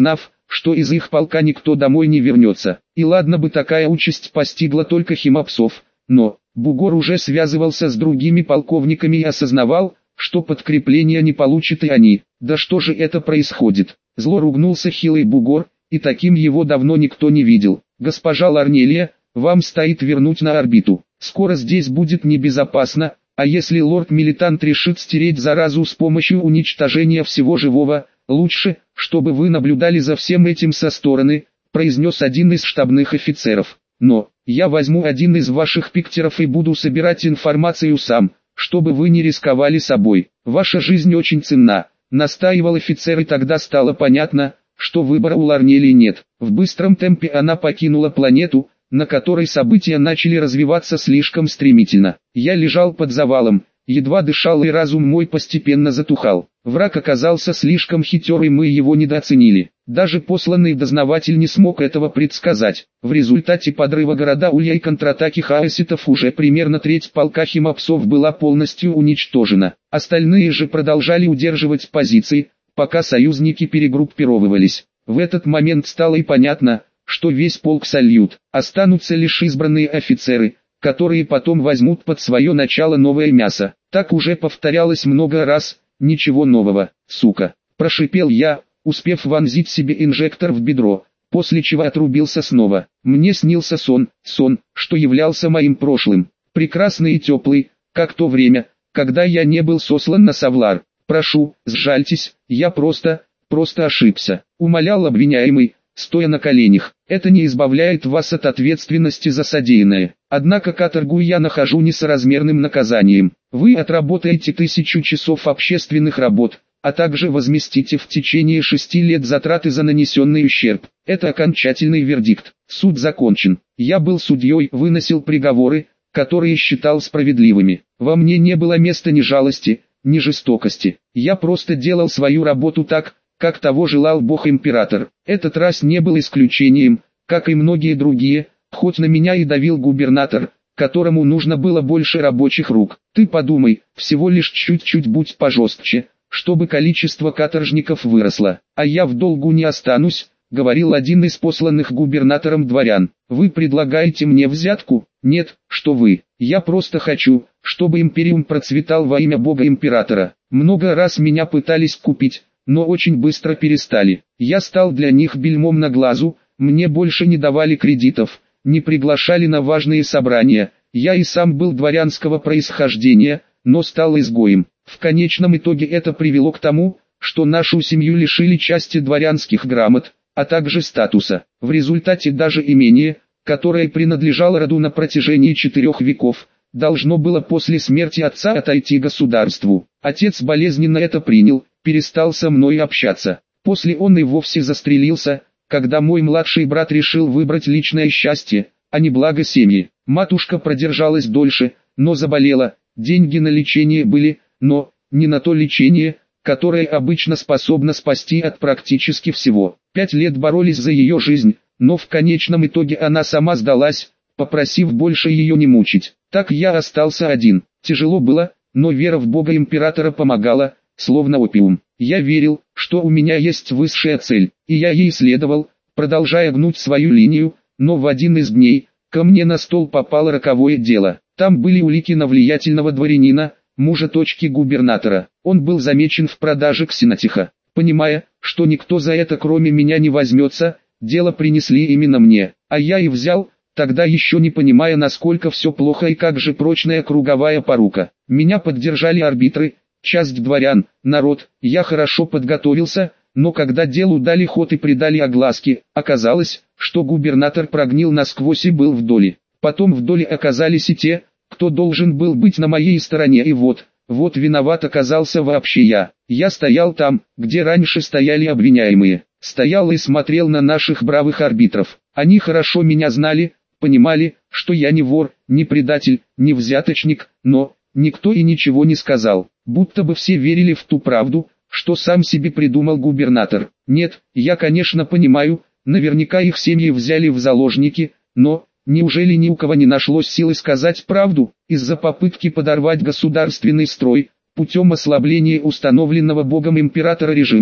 что из их полка никто домой не вернется. И ладно бы такая участь постигла только химопсов, но бугор уже связывался с другими полковниками и осознавал, что подкрепления не получат и они. Да что же это происходит? Зло ругнулся хилый бугор, и таким его давно никто не видел. Госпожа Ларнелия, вам стоит вернуть на орбиту. Скоро здесь будет небезопасно, а если лорд-милитант решит стереть заразу с помощью уничтожения всего живого, лучше, чтобы вы наблюдали за всем этим со стороны, произнес один из штабных офицеров. Но, я возьму один из ваших пиктеров и буду собирать информацию сам, чтобы вы не рисковали собой. Ваша жизнь очень ценна, настаивал офицер, и тогда стало понятно, что выбора у Ларнелии нет. В быстром темпе она покинула планету, на которой события начали развиваться слишком стремительно. Я лежал под завалом, едва дышал, и разум мой постепенно затухал. Враг оказался слишком хитер, и мы его недооценили. Даже посланный дознаватель не смог этого предсказать. В результате подрыва города Улья и контратаки хаоситов уже примерно треть полка химопсов была полностью уничтожена. Остальные же продолжали удерживать позиции, пока союзники перегруппировывались. В этот момент стало и понятно, что весь полк сольют. Останутся лишь избранные офицеры, которые потом возьмут под свое начало новое мясо. Так уже повторялось много раз, ничего нового, сука. Прошипел я, успев вонзить себе инжектор в бедро, после чего отрубился снова. Мне снился сон, что являлся моим прошлым. Прекрасный и теплый, как то время, когда я не был сослан на Савлар. Прошу, сжальтесь, я просто ошибся. Умолял обвиняемый, стоя на коленях. Это не избавляет вас от ответственности за содеянное. Однако каторгу я нахожу несоразмерным наказанием. Вы отработаете 1000 часов общественных работ, а также возместите в течение 6 лет затраты за нанесенный ущерб. Это окончательный вердикт. Суд закончен. Я был судьей, выносил приговоры, которые считал справедливыми. Во мне не было места ни жалости, ни жестокости. Я просто делал свою работу так, как того желал Бог-император. Этот раз не был исключением, как и многие другие, хоть на меня и давил губернатор, которому нужно было больше рабочих рук. Ты подумай, всего лишь чуть-чуть будь пожестче, чтобы количество каторжников выросло. А я в долгу не останусь, говорил один из посланных губернатором дворян. Вы предлагаете мне взятку? Нет, что вы. Я просто хочу, чтобы империум процветал во имя Бога-императора. Много раз меня пытались купить, но очень быстро перестали. Я стал для них бельмом на глазу, мне больше не давали кредитов, не приглашали на важные собрания. Я и сам был дворянского происхождения, но стал изгоем. В конечном итоге это привело к тому, что нашу семью лишили части дворянских грамот, а также статуса. В результате даже имение, которое принадлежало роду на протяжении 4 веков, должно было после смерти отца отойти государству. Отец болезненно это принял, перестал со мной общаться. После он и вовсе застрелился, когда мой младший брат решил выбрать личное счастье, а не благо семьи. Матушка продержалась дольше, но заболела, деньги на лечение были, но не на то лечение, которое обычно способно спасти от практически всего. 5 лет боролись за ее жизнь, но в конечном итоге она сама сдалась, попросив больше ее не мучить. Так я остался один. Тяжело было, но вера в Бога Императора помогала, словно опиум. Я верил, что у меня есть высшая цель, и я ей следовал, продолжая гнуть свою линию, но в один из дней, ко мне на стол попало роковое дело. Там были улики на влиятельного дворянина, мужа дочки губернатора. Он был замечен в продаже ксенотиха. Понимая, что никто за это кроме меня не возьмется, дело принесли именно мне, а я и взял, тогда еще не понимая, насколько все плохо и как же прочная круговая порука. Меня поддержали арбитры, часть дворян, народ. Я хорошо подготовился, но когда делу дали ход и придали огласке, оказалось, что губернатор прогнил насквозь и был в доле. Потом в доле оказались и те, кто должен был быть на моей стороне, и вот виноват оказался вообще я. Я стоял там, где раньше стояли обвиняемые. Стоял и смотрел на наших бравых арбитров. Они хорошо меня знали, понимали, что я не вор, не предатель, не взяточник, но никто и ничего не сказал. Будто бы все верили в ту правду, что сам себе придумал губернатор. Нет, я конечно понимаю, наверняка их семьи взяли в заложники, но неужели ни у кого не нашлось силы сказать правду? Из-за попытки подорвать государственный строй, путем ослабления установленного Богом императора режима,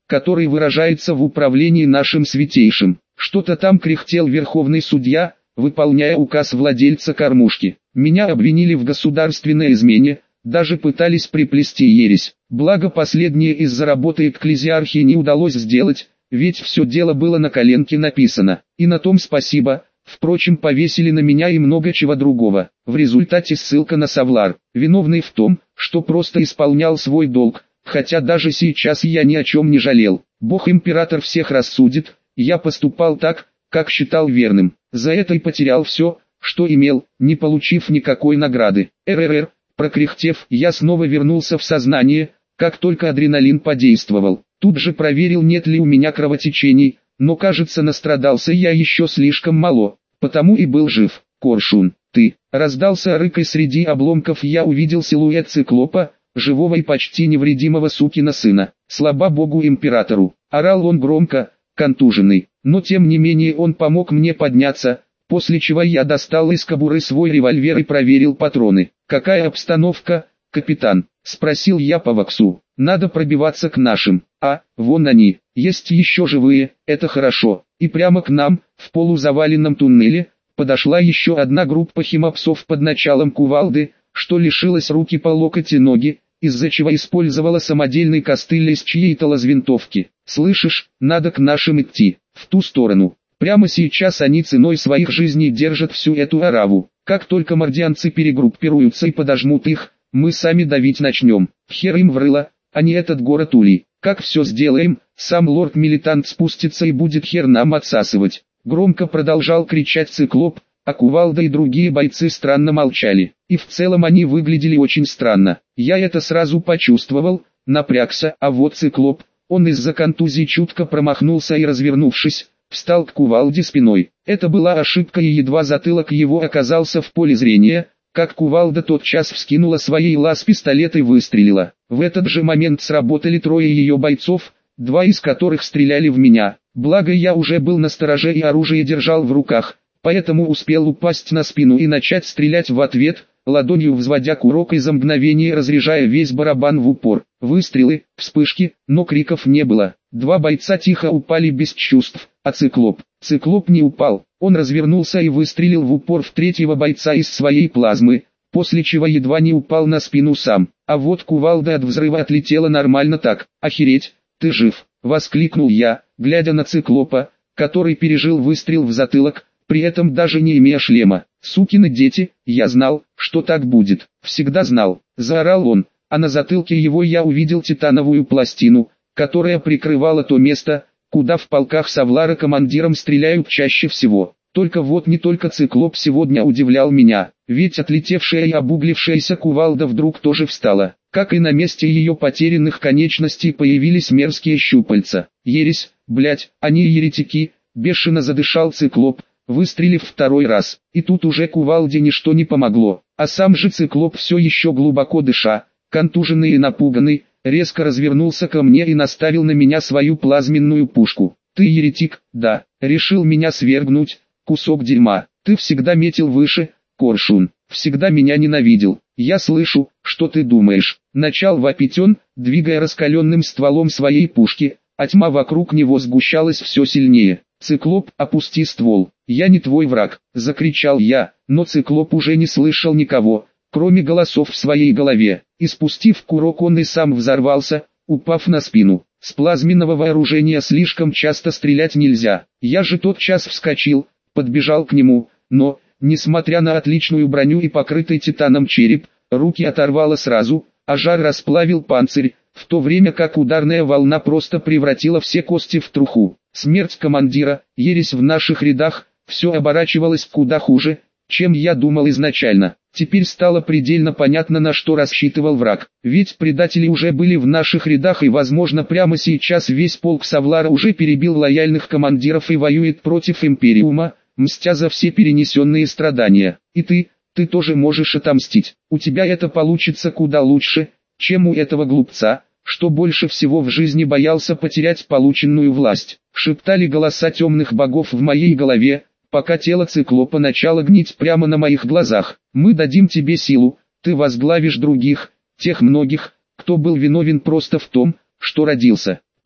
который выражается в управлении нашим святейшим. Что-то там кряхтел верховный судья, выполняя указ владельца кормушки. Меня обвинили в государственной измене, даже пытались приплести ересь. Благо последнее из-за работы экклезиархии не удалось сделать, ведь все дело было на коленке написано. И на том спасибо. Впрочем, повесили на меня и много чего другого. В результате ссылка на Савлар. Виновный в том, что просто исполнял свой долг, хотя даже сейчас я ни о чем не жалел. Бог-император всех рассудит, я поступал так, как считал верным. За это и потерял все, что имел, не получив никакой награды. РРР, прокряхтев, я снова вернулся в сознание, как только адреналин подействовал. Тут же проверил, нет ли у меня кровотечений, но кажется, настрадался я еще слишком мало, потому и был жив. Коршун, ты, раздался рык, и среди обломков я увидел силуэт циклопа, живого и почти невредимого сукина сына. Слава богу императору, орал он громко, контуженный, но тем не менее он помог мне подняться, после чего я достал из кобуры свой револьвер и проверил патроны. «Какая обстановка, капитан?» – спросил я по ваксу. «Надо пробиваться к нашим. А, вон они, есть еще живые, это хорошо». И прямо к нам, в полузаваленном туннеле, подошла еще одна группа химопсов под началом кувалды, что лишилась руки по локоть и ноги, из-за чего использовала самодельный костыль из чьей-то лазвинтовки. «Слышишь, надо к нашим идти, в ту сторону. Прямо сейчас они ценой своих жизней держат всю эту ораву. Как только мордианцы перегруппируются и подожмут их, мы сами давить начнем. Хер им в рыло, а не этот город улей. Как все сделаем, сам лорд-милитант спустится и будет хер нам отсасывать». Громко продолжал кричать циклоп, а кувалда и другие бойцы странно молчали. И в целом они выглядели очень странно. Я это сразу почувствовал, напрягся, а вот циклоп, он из-за контузии чутко промахнулся и, развернувшись, встал к кувалде спиной. Это была ошибка, и едва затылок его оказался в поле зрения, как кувалда тотчас вскинула своей лаз-пистолет и выстрелила. В этот же момент сработали трое ее бойцов, два из которых стреляли в меня. Благо я уже был настороже и оружие держал в руках, поэтому успел упасть на спину и начать стрелять в ответ, ладонью взводя курок и за мгновение разряжая весь барабан в упор. Выстрелы, вспышки, но криков не было. Два бойца тихо упали без чувств, а циклоп не упал. Он развернулся и выстрелил в упор в третьего бойца из своей плазмы, после чего едва не упал на спину сам. А вот кувалда от взрыва отлетела нормально так. «Охереть, ты жив!» — воскликнул я, глядя на циклопа, который пережил выстрел в затылок, при этом даже не имея шлема. «Сукины дети, я знал, что так будет, всегда знал!» — заорал он, а на затылке его я увидел титановую пластину, которая прикрывала то место, куда в полках Савлара командиром стреляют чаще всего. Только вот не только циклоп сегодня удивлял меня, ведь отлетевшая и обуглившаяся кувалда вдруг тоже встала. Как и на месте ее потерянных конечностей появились мерзкие щупальца. «Ересь, блять, они еретики!» — бешено задышал циклоп, выстрелив второй раз. И тут уже кувалде ничто не помогло, а сам же циклоп, все еще глубоко дыша, контуженный и напуганный, резко развернулся ко мне и наставил на меня свою плазменную пушку. «Ты еретик, да, решил меня свергнуть, кусок дерьма. Ты всегда метил выше, Коршун, всегда меня ненавидел. Я слышу, что ты думаешь», — начал вопить он, двигая раскаленным стволом своей пушки, а тьма вокруг него сгущалась все сильнее. «Циклоп, опусти ствол, я не твой враг», — закричал я, но циклоп уже не слышал никого, кроме голосов в своей голове, и спустив курок он и сам взорвался, упав на спину. С плазменного вооружения слишком часто стрелять нельзя. Я же тотчас вскочил, подбежал к нему, но, несмотря на отличную броню и покрытый титаном череп, руки оторвало сразу, а жар расплавил панцирь, в то время как ударная волна просто превратила все кости в труху. Смерть командира, ересь в наших рядах, все оборачивалось куда хуже, чем я думал изначально. Теперь стало предельно понятно, на что рассчитывал враг, ведь предатели уже были в наших рядах, и возможно прямо сейчас весь полк Савлара уже перебил лояльных командиров и воюет против Империума, мстя за все перенесенные страдания. И ты тоже можешь отомстить. У тебя это получится куда лучше, чем у этого глупца, что больше всего в жизни боялся потерять полученную власть. Шептали голоса темных богов в моей голове, пока тело циклопа начало гнить прямо на моих глазах. «Мы дадим тебе силу, ты возглавишь других, тех многих, кто был виновен просто в том, что родился.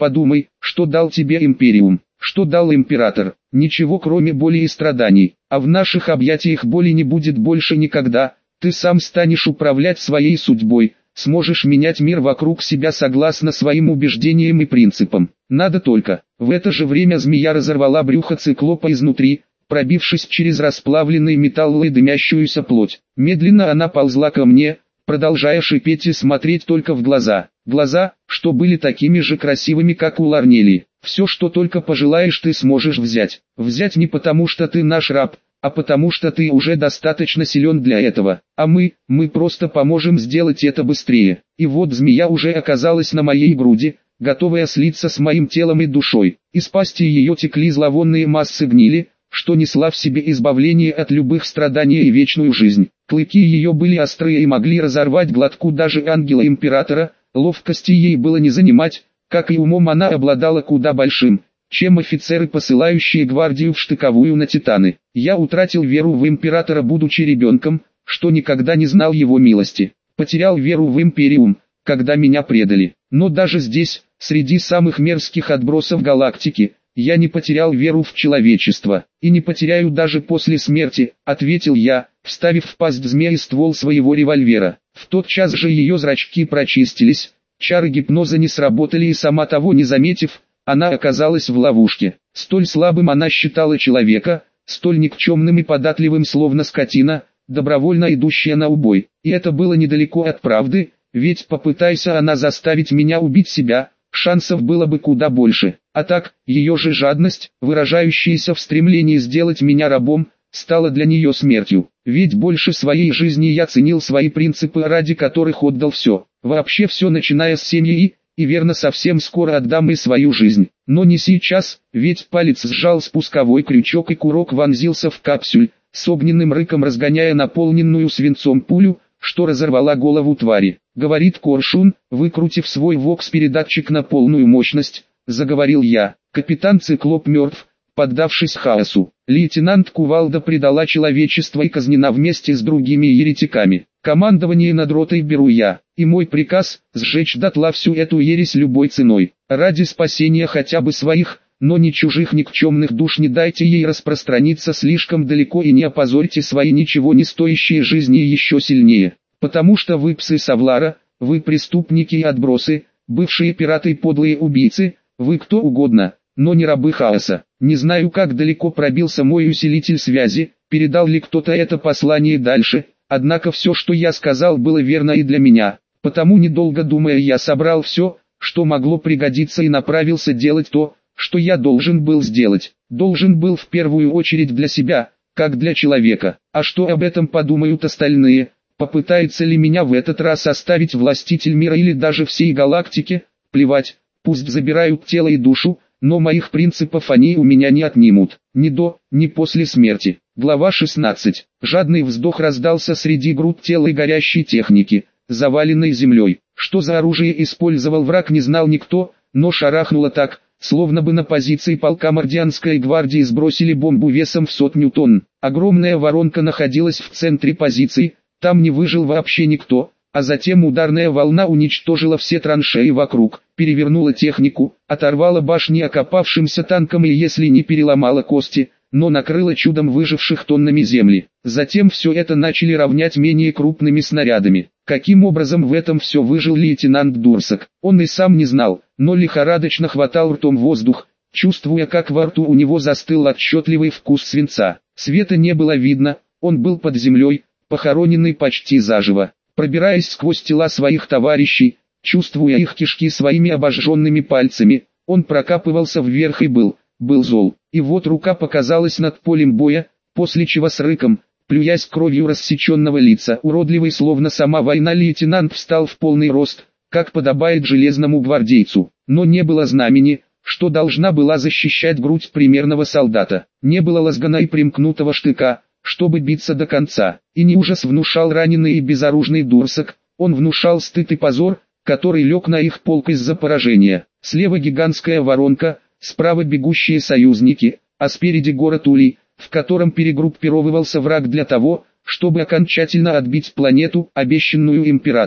Подумай, что дал тебе Империум, что дал Император. Ничего кроме боли и страданий, а в наших объятиях боли не будет больше никогда. Ты сам станешь управлять своей судьбой, сможешь менять мир вокруг себя согласно своим убеждениям и принципам. Надо только. В это же время змея разорвала брюхо циклопа изнутри, пробившись через расплавленный металл и дымящуюся плоть. Медленно она ползла ко мне, продолжая шипеть и смотреть только в глаза. Глаза, что были такими же красивыми, как у Ларнелии. Все, что только пожелаешь, ты сможешь взять. Взять не потому, что ты наш раб, а потому что ты уже достаточно силен для этого. А мы просто поможем сделать это быстрее. И вот змея уже оказалась на моей груди, готовая слиться с моим телом и душой. Из пасти ее текли зловонные массы гнили, что несла в себе избавление от любых страданий и вечную жизнь. Клыки ее были острые и могли разорвать глотку даже ангела-императора, ловкости ей было не занимать, как и умом она обладала куда большим, чем офицеры, посылающие гвардию в штыковую на Титаны. Я утратил веру в императора, будучи ребенком, что никогда не знал его милости. Потерял веру в Империум, когда меня предали. Но даже здесь, среди самых мерзких отбросов галактики, я не потерял веру в человечество, и не потеряю даже после смерти, ответил я, вставив в пасть змеи ствол своего револьвера. В тот час же ее зрачки прочистились, чары гипноза не сработали, и сама того не заметив, она оказалась в ловушке. Столь слабым она считала человека, столь никчемным и податливым, словно скотина, добровольно идущая на убой. И это было недалеко от правды, ведь попытайся она заставить меня убить себя, шансов было бы куда больше. А так, ее же жадность, выражающаяся в стремлении сделать меня рабом, стала для нее смертью. Ведь больше своей жизни я ценил свои принципы, ради которых отдал все. Вообще все, начиная с семьи, и верно совсем скоро отдам и свою жизнь. Но не сейчас, ведь палец сжал спусковой крючок и курок вонзился в капсюль, с огненным рыком разгоняя наполненную свинцом пулю, что разорвала голову твари. Говорит Коршун, выкрутив свой вокс-передатчик на полную мощность, заговорил я. Капитан Циклоп мертв, поддавшись хаосу. Лейтенант Кувалда предала человечество и казнена вместе с другими еретиками. Командование над ротой беру я, и мой приказ – сжечь дотла всю эту ересь любой ценой. Ради спасения хотя бы своих, но не чужих никчемных душ, не дайте ей распространиться слишком далеко и не опозорьте свои ничего не стоящие жизни еще сильнее. Потому что вы псы Савлара, вы преступники и отбросы, бывшие пираты и подлые убийцы, вы кто угодно, но не рабы хаоса. Не знаю, как далеко пробился мой усилитель связи, передал ли кто-то это послание дальше, однако все, что я сказал, было верно и для меня. Потому, недолго думая, я собрал все, что могло пригодиться, и направился делать то, что я должен был сделать. Должен был в первую очередь для себя, как для человека. А что об этом подумают остальные? Попытается ли меня в этот раз оставить властитель мира или даже всей галактики? Плевать, пусть забирают тело и душу, но моих принципов они у меня не отнимут. Ни до, ни после смерти. Глава 16. Жадный вздох раздался среди груд тела и горящей техники, заваленной землей. Что за оружие использовал враг, не знал никто, но шарахнуло так, словно бы на позиции полка Мордианской гвардии сбросили бомбу весом в 100 тонн. Огромная воронка находилась в центре позиции, там не выжил вообще никто, а затем ударная волна уничтожила все траншеи вокруг, перевернула технику, оторвала башни окопавшимся танкам и если не переломала кости, но накрыла чудом выживших тоннами земли. Затем все это начали равнять менее крупными снарядами. Каким образом в этом все выжил лейтенант Дурсак, он и сам не знал, но лихорадочно хватал ртом воздух, чувствуя, как во рту у него застыл отчетливый вкус свинца. Света не было видно, он был под землей, похороненный почти заживо. Пробираясь сквозь тела своих товарищей, чувствуя их кишки своими обожженными пальцами, он прокапывался вверх и был зол. И вот рука показалась над полем боя, после чего с рыком, плюясь кровью рассеченного лица, уродливый словно сама война, лейтенант встал в полный рост, как подобает железному гвардейцу. Но не было знамени, что должна была защищать грудь примерного солдата. Не было лазгана и примкнутого штыка, чтобы биться до конца. И не ужас внушал раненый и безоружный Дурсак, он внушал стыд и позор, который лег на их полк из-за поражения. Слева гигантская воронка, справа бегущие союзники, а спереди город Улей, в котором перегруппировывался враг для того, чтобы окончательно отбить планету, обещанную императору.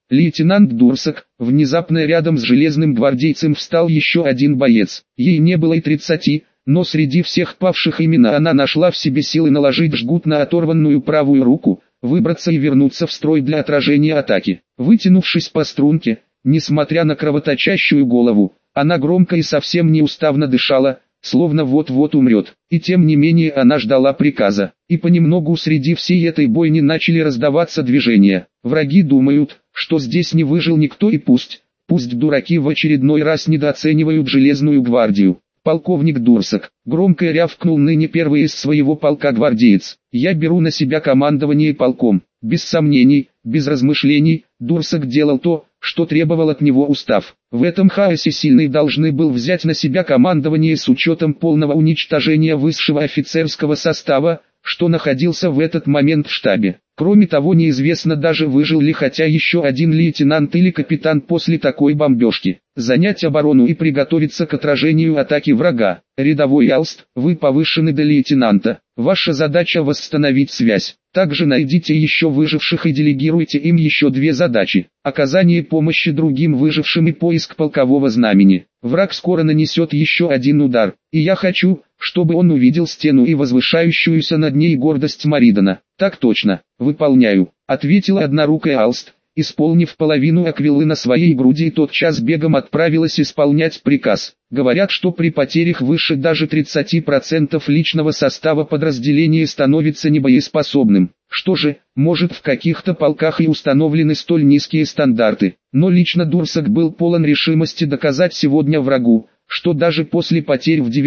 лейтенант Дурсак. Внезапно рядом с железным гвардейцем встал еще один боец. Ей не было и 30, но среди всех павших именно она нашла в себе силы наложить жгут на оторванную правую руку, выбраться и вернуться в строй для отражения атаки. Вытянувшись по струнке, несмотря на кровоточащую голову, она громко и совсем неуставно дышала, словно вот-вот умрет. И тем не менее она ждала приказа. И понемногу среди всей этой бойни начали раздаваться движения. Враги думают, что здесь не выжил никто, и пусть дураки в очередной раз недооценивают железную гвардию. Полковник Дурсак громко рявкнул ныне первый из своего полка гвардеец. Я беру на себя командование полком. Без сомнений, без размышлений, Дурсак делал то, что требовал от него устав. В этом хаосе сильный должны был взять на себя командование с учетом полного уничтожения высшего офицерского состава, что находился в этот момент в штабе. Кроме того, неизвестно даже, выжил ли хотя еще один лейтенант или капитан после такой бомбежки. Занять оборону и приготовиться к отражению атаки врага. Рядовой Алст, вы повышены до лейтенанта. Ваша задача восстановить связь. Также найдите еще выживших и делегируйте им еще 2 задачи. Оказание помощи другим выжившим и поиск полкового знамени. Враг скоро нанесет еще один удар, и я хочу, чтобы он увидел стену и возвышающуюся над ней гордость Маридана. Так точно, выполняю, ответила однорукая Алст, исполнив половину аквилы на своей груди, и тотчас бегом отправилась исполнять приказ. Говорят, что при потерях выше даже 30% личного состава подразделение становится небоеспособным. Что же, может, в каких-то полках и установлены столь низкие стандарты, но лично Дурсак был полон решимости доказать сегодня врагу, что даже после потерь в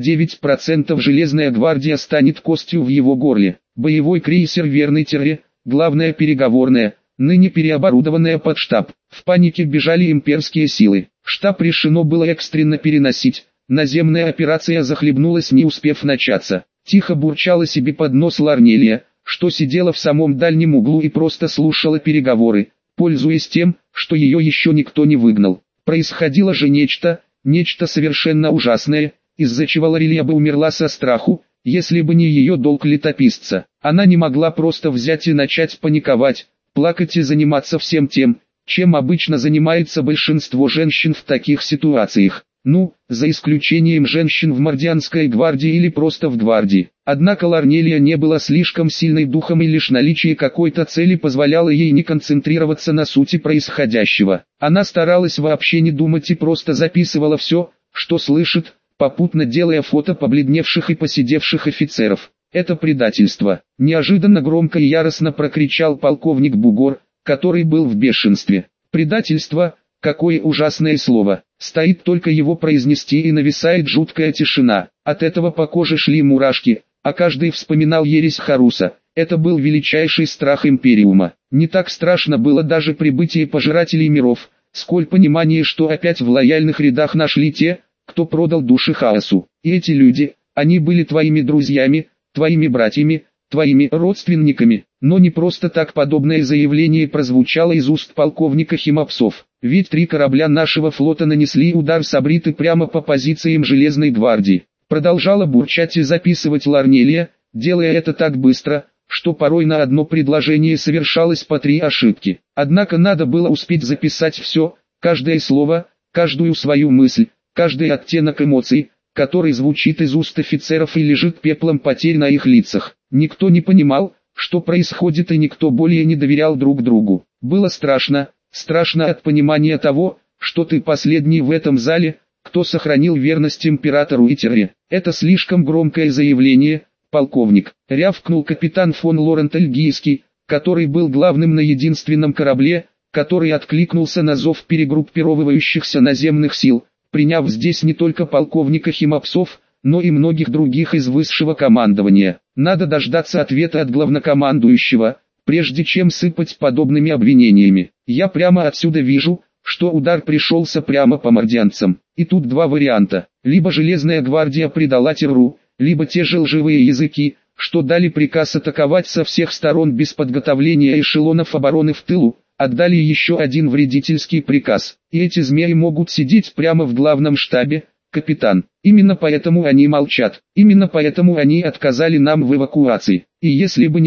99% железная гвардия станет костью в его горле. Боевой крейсер «Верный Терре», главная переговорная, ныне переоборудованная под штаб. В панике бежали имперские силы. Штаб решено было экстренно переносить. Наземная операция захлебнулась, не успев начаться. Тихо бурчала себе под нос Ларнелия, что сидела в самом дальнем углу и просто слушала переговоры, пользуясь тем, что ее еще никто не выгнал. Происходило же нечто совершенно ужасное, из-за чего Лорелия бы умерла со страху, если бы не ее долг летописца. Она не могла просто взять и начать паниковать, плакать и заниматься всем тем, чем обычно занимается большинство женщин в таких ситуациях. Ну, за исключением женщин в Мардианской гвардии или просто в гвардии. Однако Ларнелия не была слишком сильной духом, и лишь наличие какой-то цели позволяло ей не концентрироваться на сути происходящего. Она старалась вообще не думать и просто записывала все, что слышит, попутно делая фото побледневших и поседевших офицеров. «Это предательство!» – неожиданно громко и яростно прокричал полковник Бугор, который был в бешенстве. «Предательство? Какое ужасное слово! Стоит только его произнести, и нависает жуткая тишина. От этого по коже шли мурашки, а каждый вспоминал ересь Харуса. Это был величайший страх Империума. Не так страшно было даже прибытие пожирателей миров, сколь понимание, что опять в лояльных рядах нашли те, кто продал души хаосу. И эти люди, они были твоими друзьями, твоими братьями, твоими родственниками. Но не просто так подобное заявление прозвучало из уст полковника Химапсов. Ведь 3 корабля нашего флота нанесли удар с Абриты прямо по позициям Железной гвардии. Продолжала бурчать и записывать Ларнелия, делая это так быстро, что порой на одно предложение совершалось по 3 ошибки. Однако надо было успеть записать все, каждое слово, каждую свою мысль, каждый оттенок эмоций, который звучит из уст офицеров и лежит пеплом потерь на их лицах. Никто не понимал, что происходит, и никто более не доверял друг другу. Было страшно, страшно от понимания того, что ты последний в этом зале, кто сохранил верность императору и Терре. Это слишком громкое заявление, полковник, рявкнул капитан фон Лорент Эльгийский, который был главным на единственном корабле, который откликнулся на зов перегруппировывающихся наземных сил, приняв здесь не только полковника Химапсов, но и многих других из высшего командования. Надо дождаться ответа от главнокомандующего, прежде чем сыпать подобными обвинениями. Я прямо отсюда вижу, что удар пришелся прямо по мардианцам. И тут 2 варианта. Либо Железная гвардия предала Терру, либо те же лживые языки, что дали приказ атаковать со всех сторон без подготовления эшелонов обороны в тылу, отдали еще один вредительский приказ. И эти змеи могут сидеть прямо в главном штабе, капитан. Именно поэтому они молчат. Именно поэтому они отказали нам в эвакуации. И если бы не вы,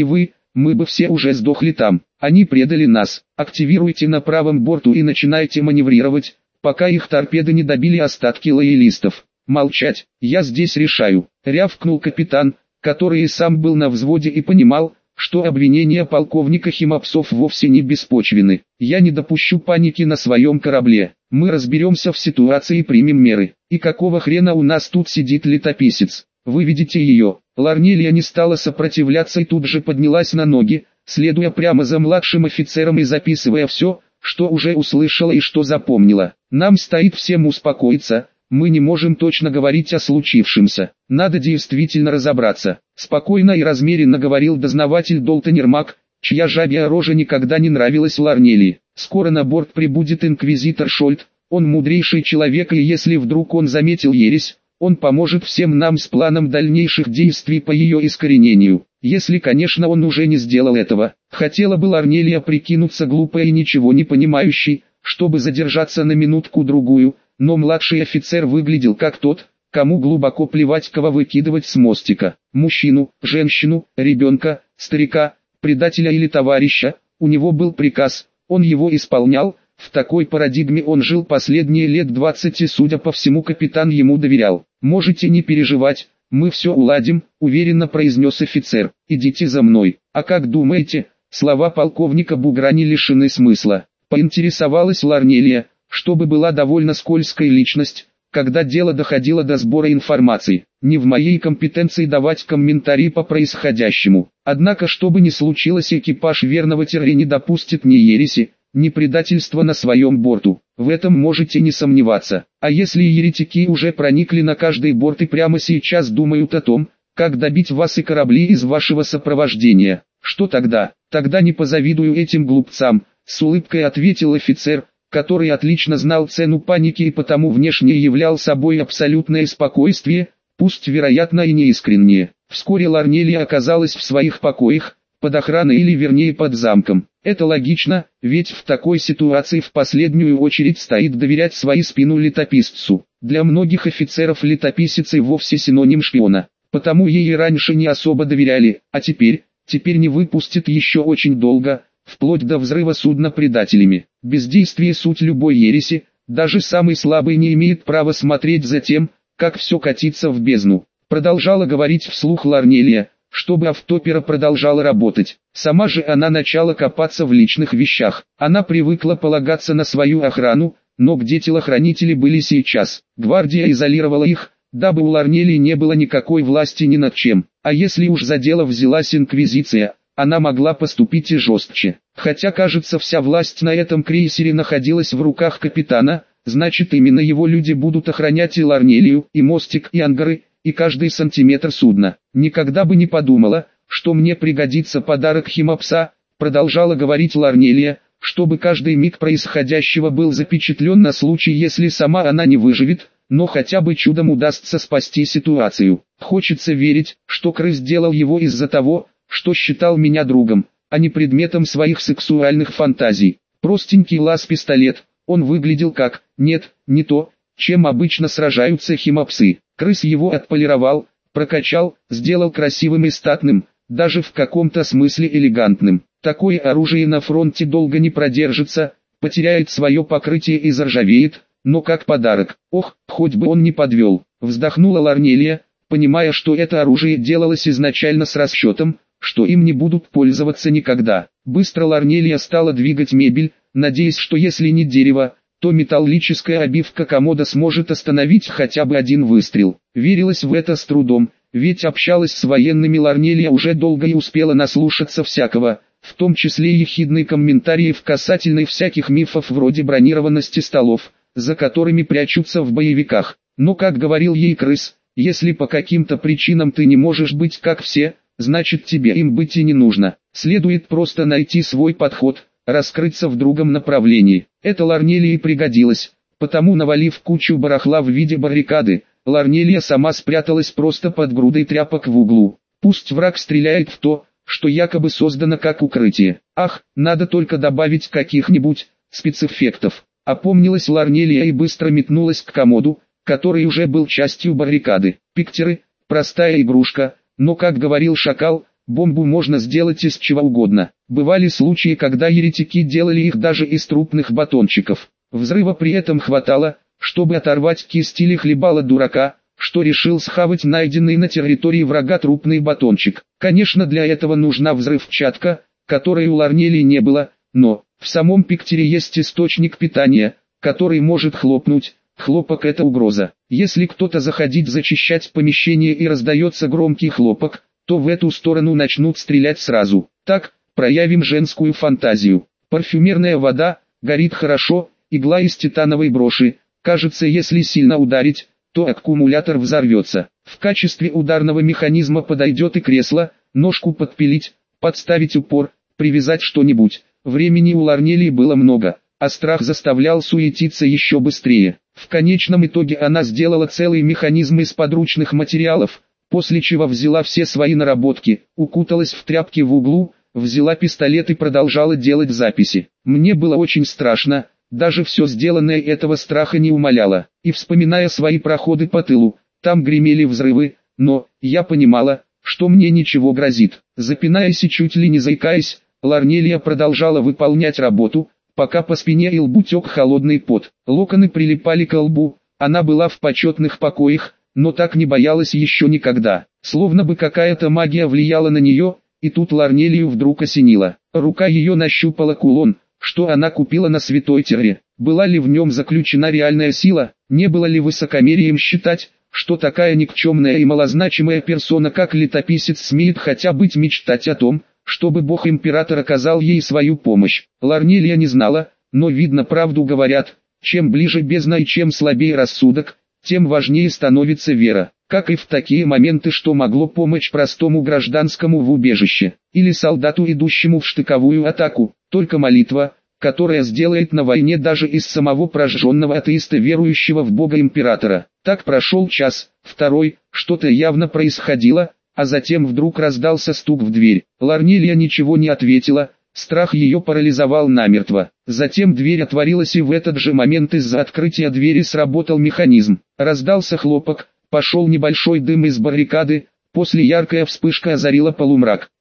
мы бы все уже сдохли там. Они предали нас. Активируйте на правом борту и начинайте маневрировать, пока их торпеды не добили остатки лоялистов. Молчать, я здесь решаю, рявкнул капитан, который и сам был на взводе и понимал, что обвинения полковника Химапсов вовсе не беспочвены. Я не допущу паники на своем корабле. Мы разберемся в ситуации и примем меры. И какого хрена у нас тут сидит летописец? Выведите ее. Ларнелия не стала сопротивляться и тут же поднялась на ноги, следуя прямо за младшим офицером и записывая все, что уже услышала и что запомнила. Нам стоит всем успокоиться. Мы не можем точно говорить о случившемся. Надо действительно разобраться. Спокойно и размеренно говорил дознаватель Долтон Ермак, чья жабья рожа никогда не нравилась Ларнелии. Скоро на борт прибудет инквизитор Шольт. Он мудрейший человек, и если вдруг он заметил ересь, он поможет всем нам с планом дальнейших действий по ее искоренению. Если, конечно, он уже не сделал этого. Хотела бы Ларнелия прикинуться глупой и ничего не понимающей, чтобы задержаться на минутку-другую, но младший офицер выглядел как тот, кому глубоко плевать, кого выкидывать с мостика. Мужчину, женщину, ребенка, старика, предателя или товарища, у него был приказ, он его исполнял. В такой парадигме он жил последние лет 20 и, судя по всему, капитан ему доверял. «Можете не переживать, мы все уладим», — уверенно произнес офицер. «Идите за мной». «А как думаете?» Слова полковника Бугра не лишены смысла. Поинтересовалась Ларнелия, чтобы была довольно скользкая личность, когда дело доходило до сбора информации. Не в моей компетенции давать комментарии по происходящему. Однако, что бы ни случилось, экипаж верного Терри не допустит ни ереси, ни предательства на своем борту. В этом можете не сомневаться. А если еретики уже проникли на каждый борт и прямо сейчас думают о том, как добить вас и корабли из вашего сопровождения, что тогда? Тогда не позавидую этим глупцам, с улыбкой ответил офицер, который отлично знал цену паники и потому внешне являл собой абсолютное спокойствие, пусть вероятно и неискреннее. Вскоре Ларнелия оказалась в своих покоях, под охраной или вернее под замком. Это логично, ведь в такой ситуации в последнюю очередь стоит доверять свою спину летописцу. Для многих офицеров летописец и вовсе синоним шпиона, потому ей и раньше не особо доверяли, а теперь не выпустит еще очень долго, вплоть до взрыва судна предателями. Бездействие суть любой ереси, даже самый слабый не имеет права смотреть за тем, как все катится в бездну. Продолжала говорить вслух Ларнелия, чтобы автопера продолжала работать. Сама же она начала копаться в личных вещах. Она привыкла полагаться на свою охрану, но где телохранители были сейчас? Гвардия изолировала их, дабы у Ларнелии не было никакой власти ни над чем. А если уж за дело взялась инквизиция, она могла поступить и жестче. Хотя, кажется, вся власть на этом крейсере находилась в руках капитана, значит именно его люди будут охранять и Ларнелию, и мостик, и ангары, и каждый сантиметр судна. Никогда бы не подумала, что мне пригодится подарок Химапса, продолжала говорить Ларнелия, чтобы каждый миг происходящего был запечатлен на случай, если сама она не выживет, но хотя бы чудом удастся спасти ситуацию. Хочется верить, что крыс делал его из-за того, что считал меня другом, а не предметом своих сексуальных фантазий. Простенький лаз-пистолет, он выглядел как, нет, не то, чем обычно сражаются химапсы. Крыс его отполировал, прокачал, сделал красивым и статным, даже в каком-то смысле элегантным. Такое оружие на фронте долго не продержится, потеряет свое покрытие и заржавеет, но как подарок. Ох, хоть бы он не подвел. Вздохнула Ларнелия, понимая, что это оружие делалось изначально с расчетом, что им не будут пользоваться никогда. Быстро Ларнелия стала двигать мебель, надеясь, что если не дерево, то металлическая обивка комода сможет остановить хотя бы один выстрел. Верилась в это с трудом, ведь общалась с военными. Ларнелия уже долго и успела наслушаться всякого, в том числе ехидные комментарии касательно всяких мифов вроде бронированности столов, за которыми прячутся в боевиках. Но, как говорил ей крыс, если по каким-то причинам ты не можешь быть как все, значит тебе им быть и не нужно. Следует просто найти свой подход, раскрыться в другом направлении. Это Ларнелии пригодилось, потому, навалив кучу барахла в виде баррикады, Ларнелия сама спряталась просто под грудой тряпок в углу. Пусть враг стреляет в то, что якобы создано как укрытие. Ах, надо только добавить каких-нибудь спецэффектов. Опомнилась Ларнелия и быстро метнулась к комоду, который уже был частью баррикады. Пиктеры, простая игрушка, но, как говорил Шакал, бомбу можно сделать из чего угодно. Бывали случаи, когда еретики делали их даже из трупных батончиков. Взрыва при этом хватало, чтобы оторвать кисть или хлебало дурака, что решил схавать найденный на территории врага трупный батончик. Конечно, для этого нужна взрывчатка, которой у Ларнелии не было, но в самом Пиктере есть источник питания, который может хлопнуть. Хлопок — это угроза. Если кто-то заходит зачищать помещение и раздается громкий хлопок, то в эту сторону начнут стрелять сразу. Так, проявим женскую фантазию. Парфюмерная вода, горит хорошо, игла из титановой броши. Кажется, если сильно ударить, то аккумулятор взорвется. В качестве ударного механизма подойдет и кресло, ножку подпилить, подставить упор, привязать что-нибудь. Времени у Ларнелии было много, а страх заставлял суетиться еще быстрее. В конечном итоге она сделала целый механизм из подручных материалов, после чего взяла все свои наработки, укуталась в тряпки в углу, взяла пистолет и продолжала делать записи. Мне было очень страшно, даже все сделанное этого страха не умаляло. И вспоминая свои проходы по тылу, там гремели взрывы, но я понимала, что мне ничего грозит. Запинаясь и чуть ли не заикаясь, Ларнелия продолжала выполнять работу, пока по спине и лбу тек холодный пот. Локоны прилипали к лбу, она была в почетных покоях, но так не боялась еще никогда. Словно бы какая-то магия влияла на нее, и тут Ларнелию вдруг осенило. Рука ее нащупала кулон, что она купила на Святой Терре. Была ли в нем заключена реальная сила, не было ли высокомерием считать, что такая никчемная и малозначимая персона, как летописец, смеет хотя бы мечтать о том, чтобы бог-император оказал ей свою помощь. Ларнелия не знала, но видно, правду говорят, чем ближе бездна и чем слабее рассудок, тем важнее становится вера. Как и в такие моменты, что могло помочь простому гражданскому в убежище, или солдату, идущему в штыковую атаку, только молитва, которая сделает на войне даже из самого прожженного атеиста верующего в Бога императора. Так прошел час, второй, что-то явно происходило, а затем вдруг раздался стук в дверь. Ларнелия ничего не ответила, страх ее парализовал намертво. Затем дверь отворилась, и в этот же момент из-за открытия двери сработал механизм. Раздался хлопок, пошел небольшой дым из баррикады, после яркая вспышка озарила полумрак.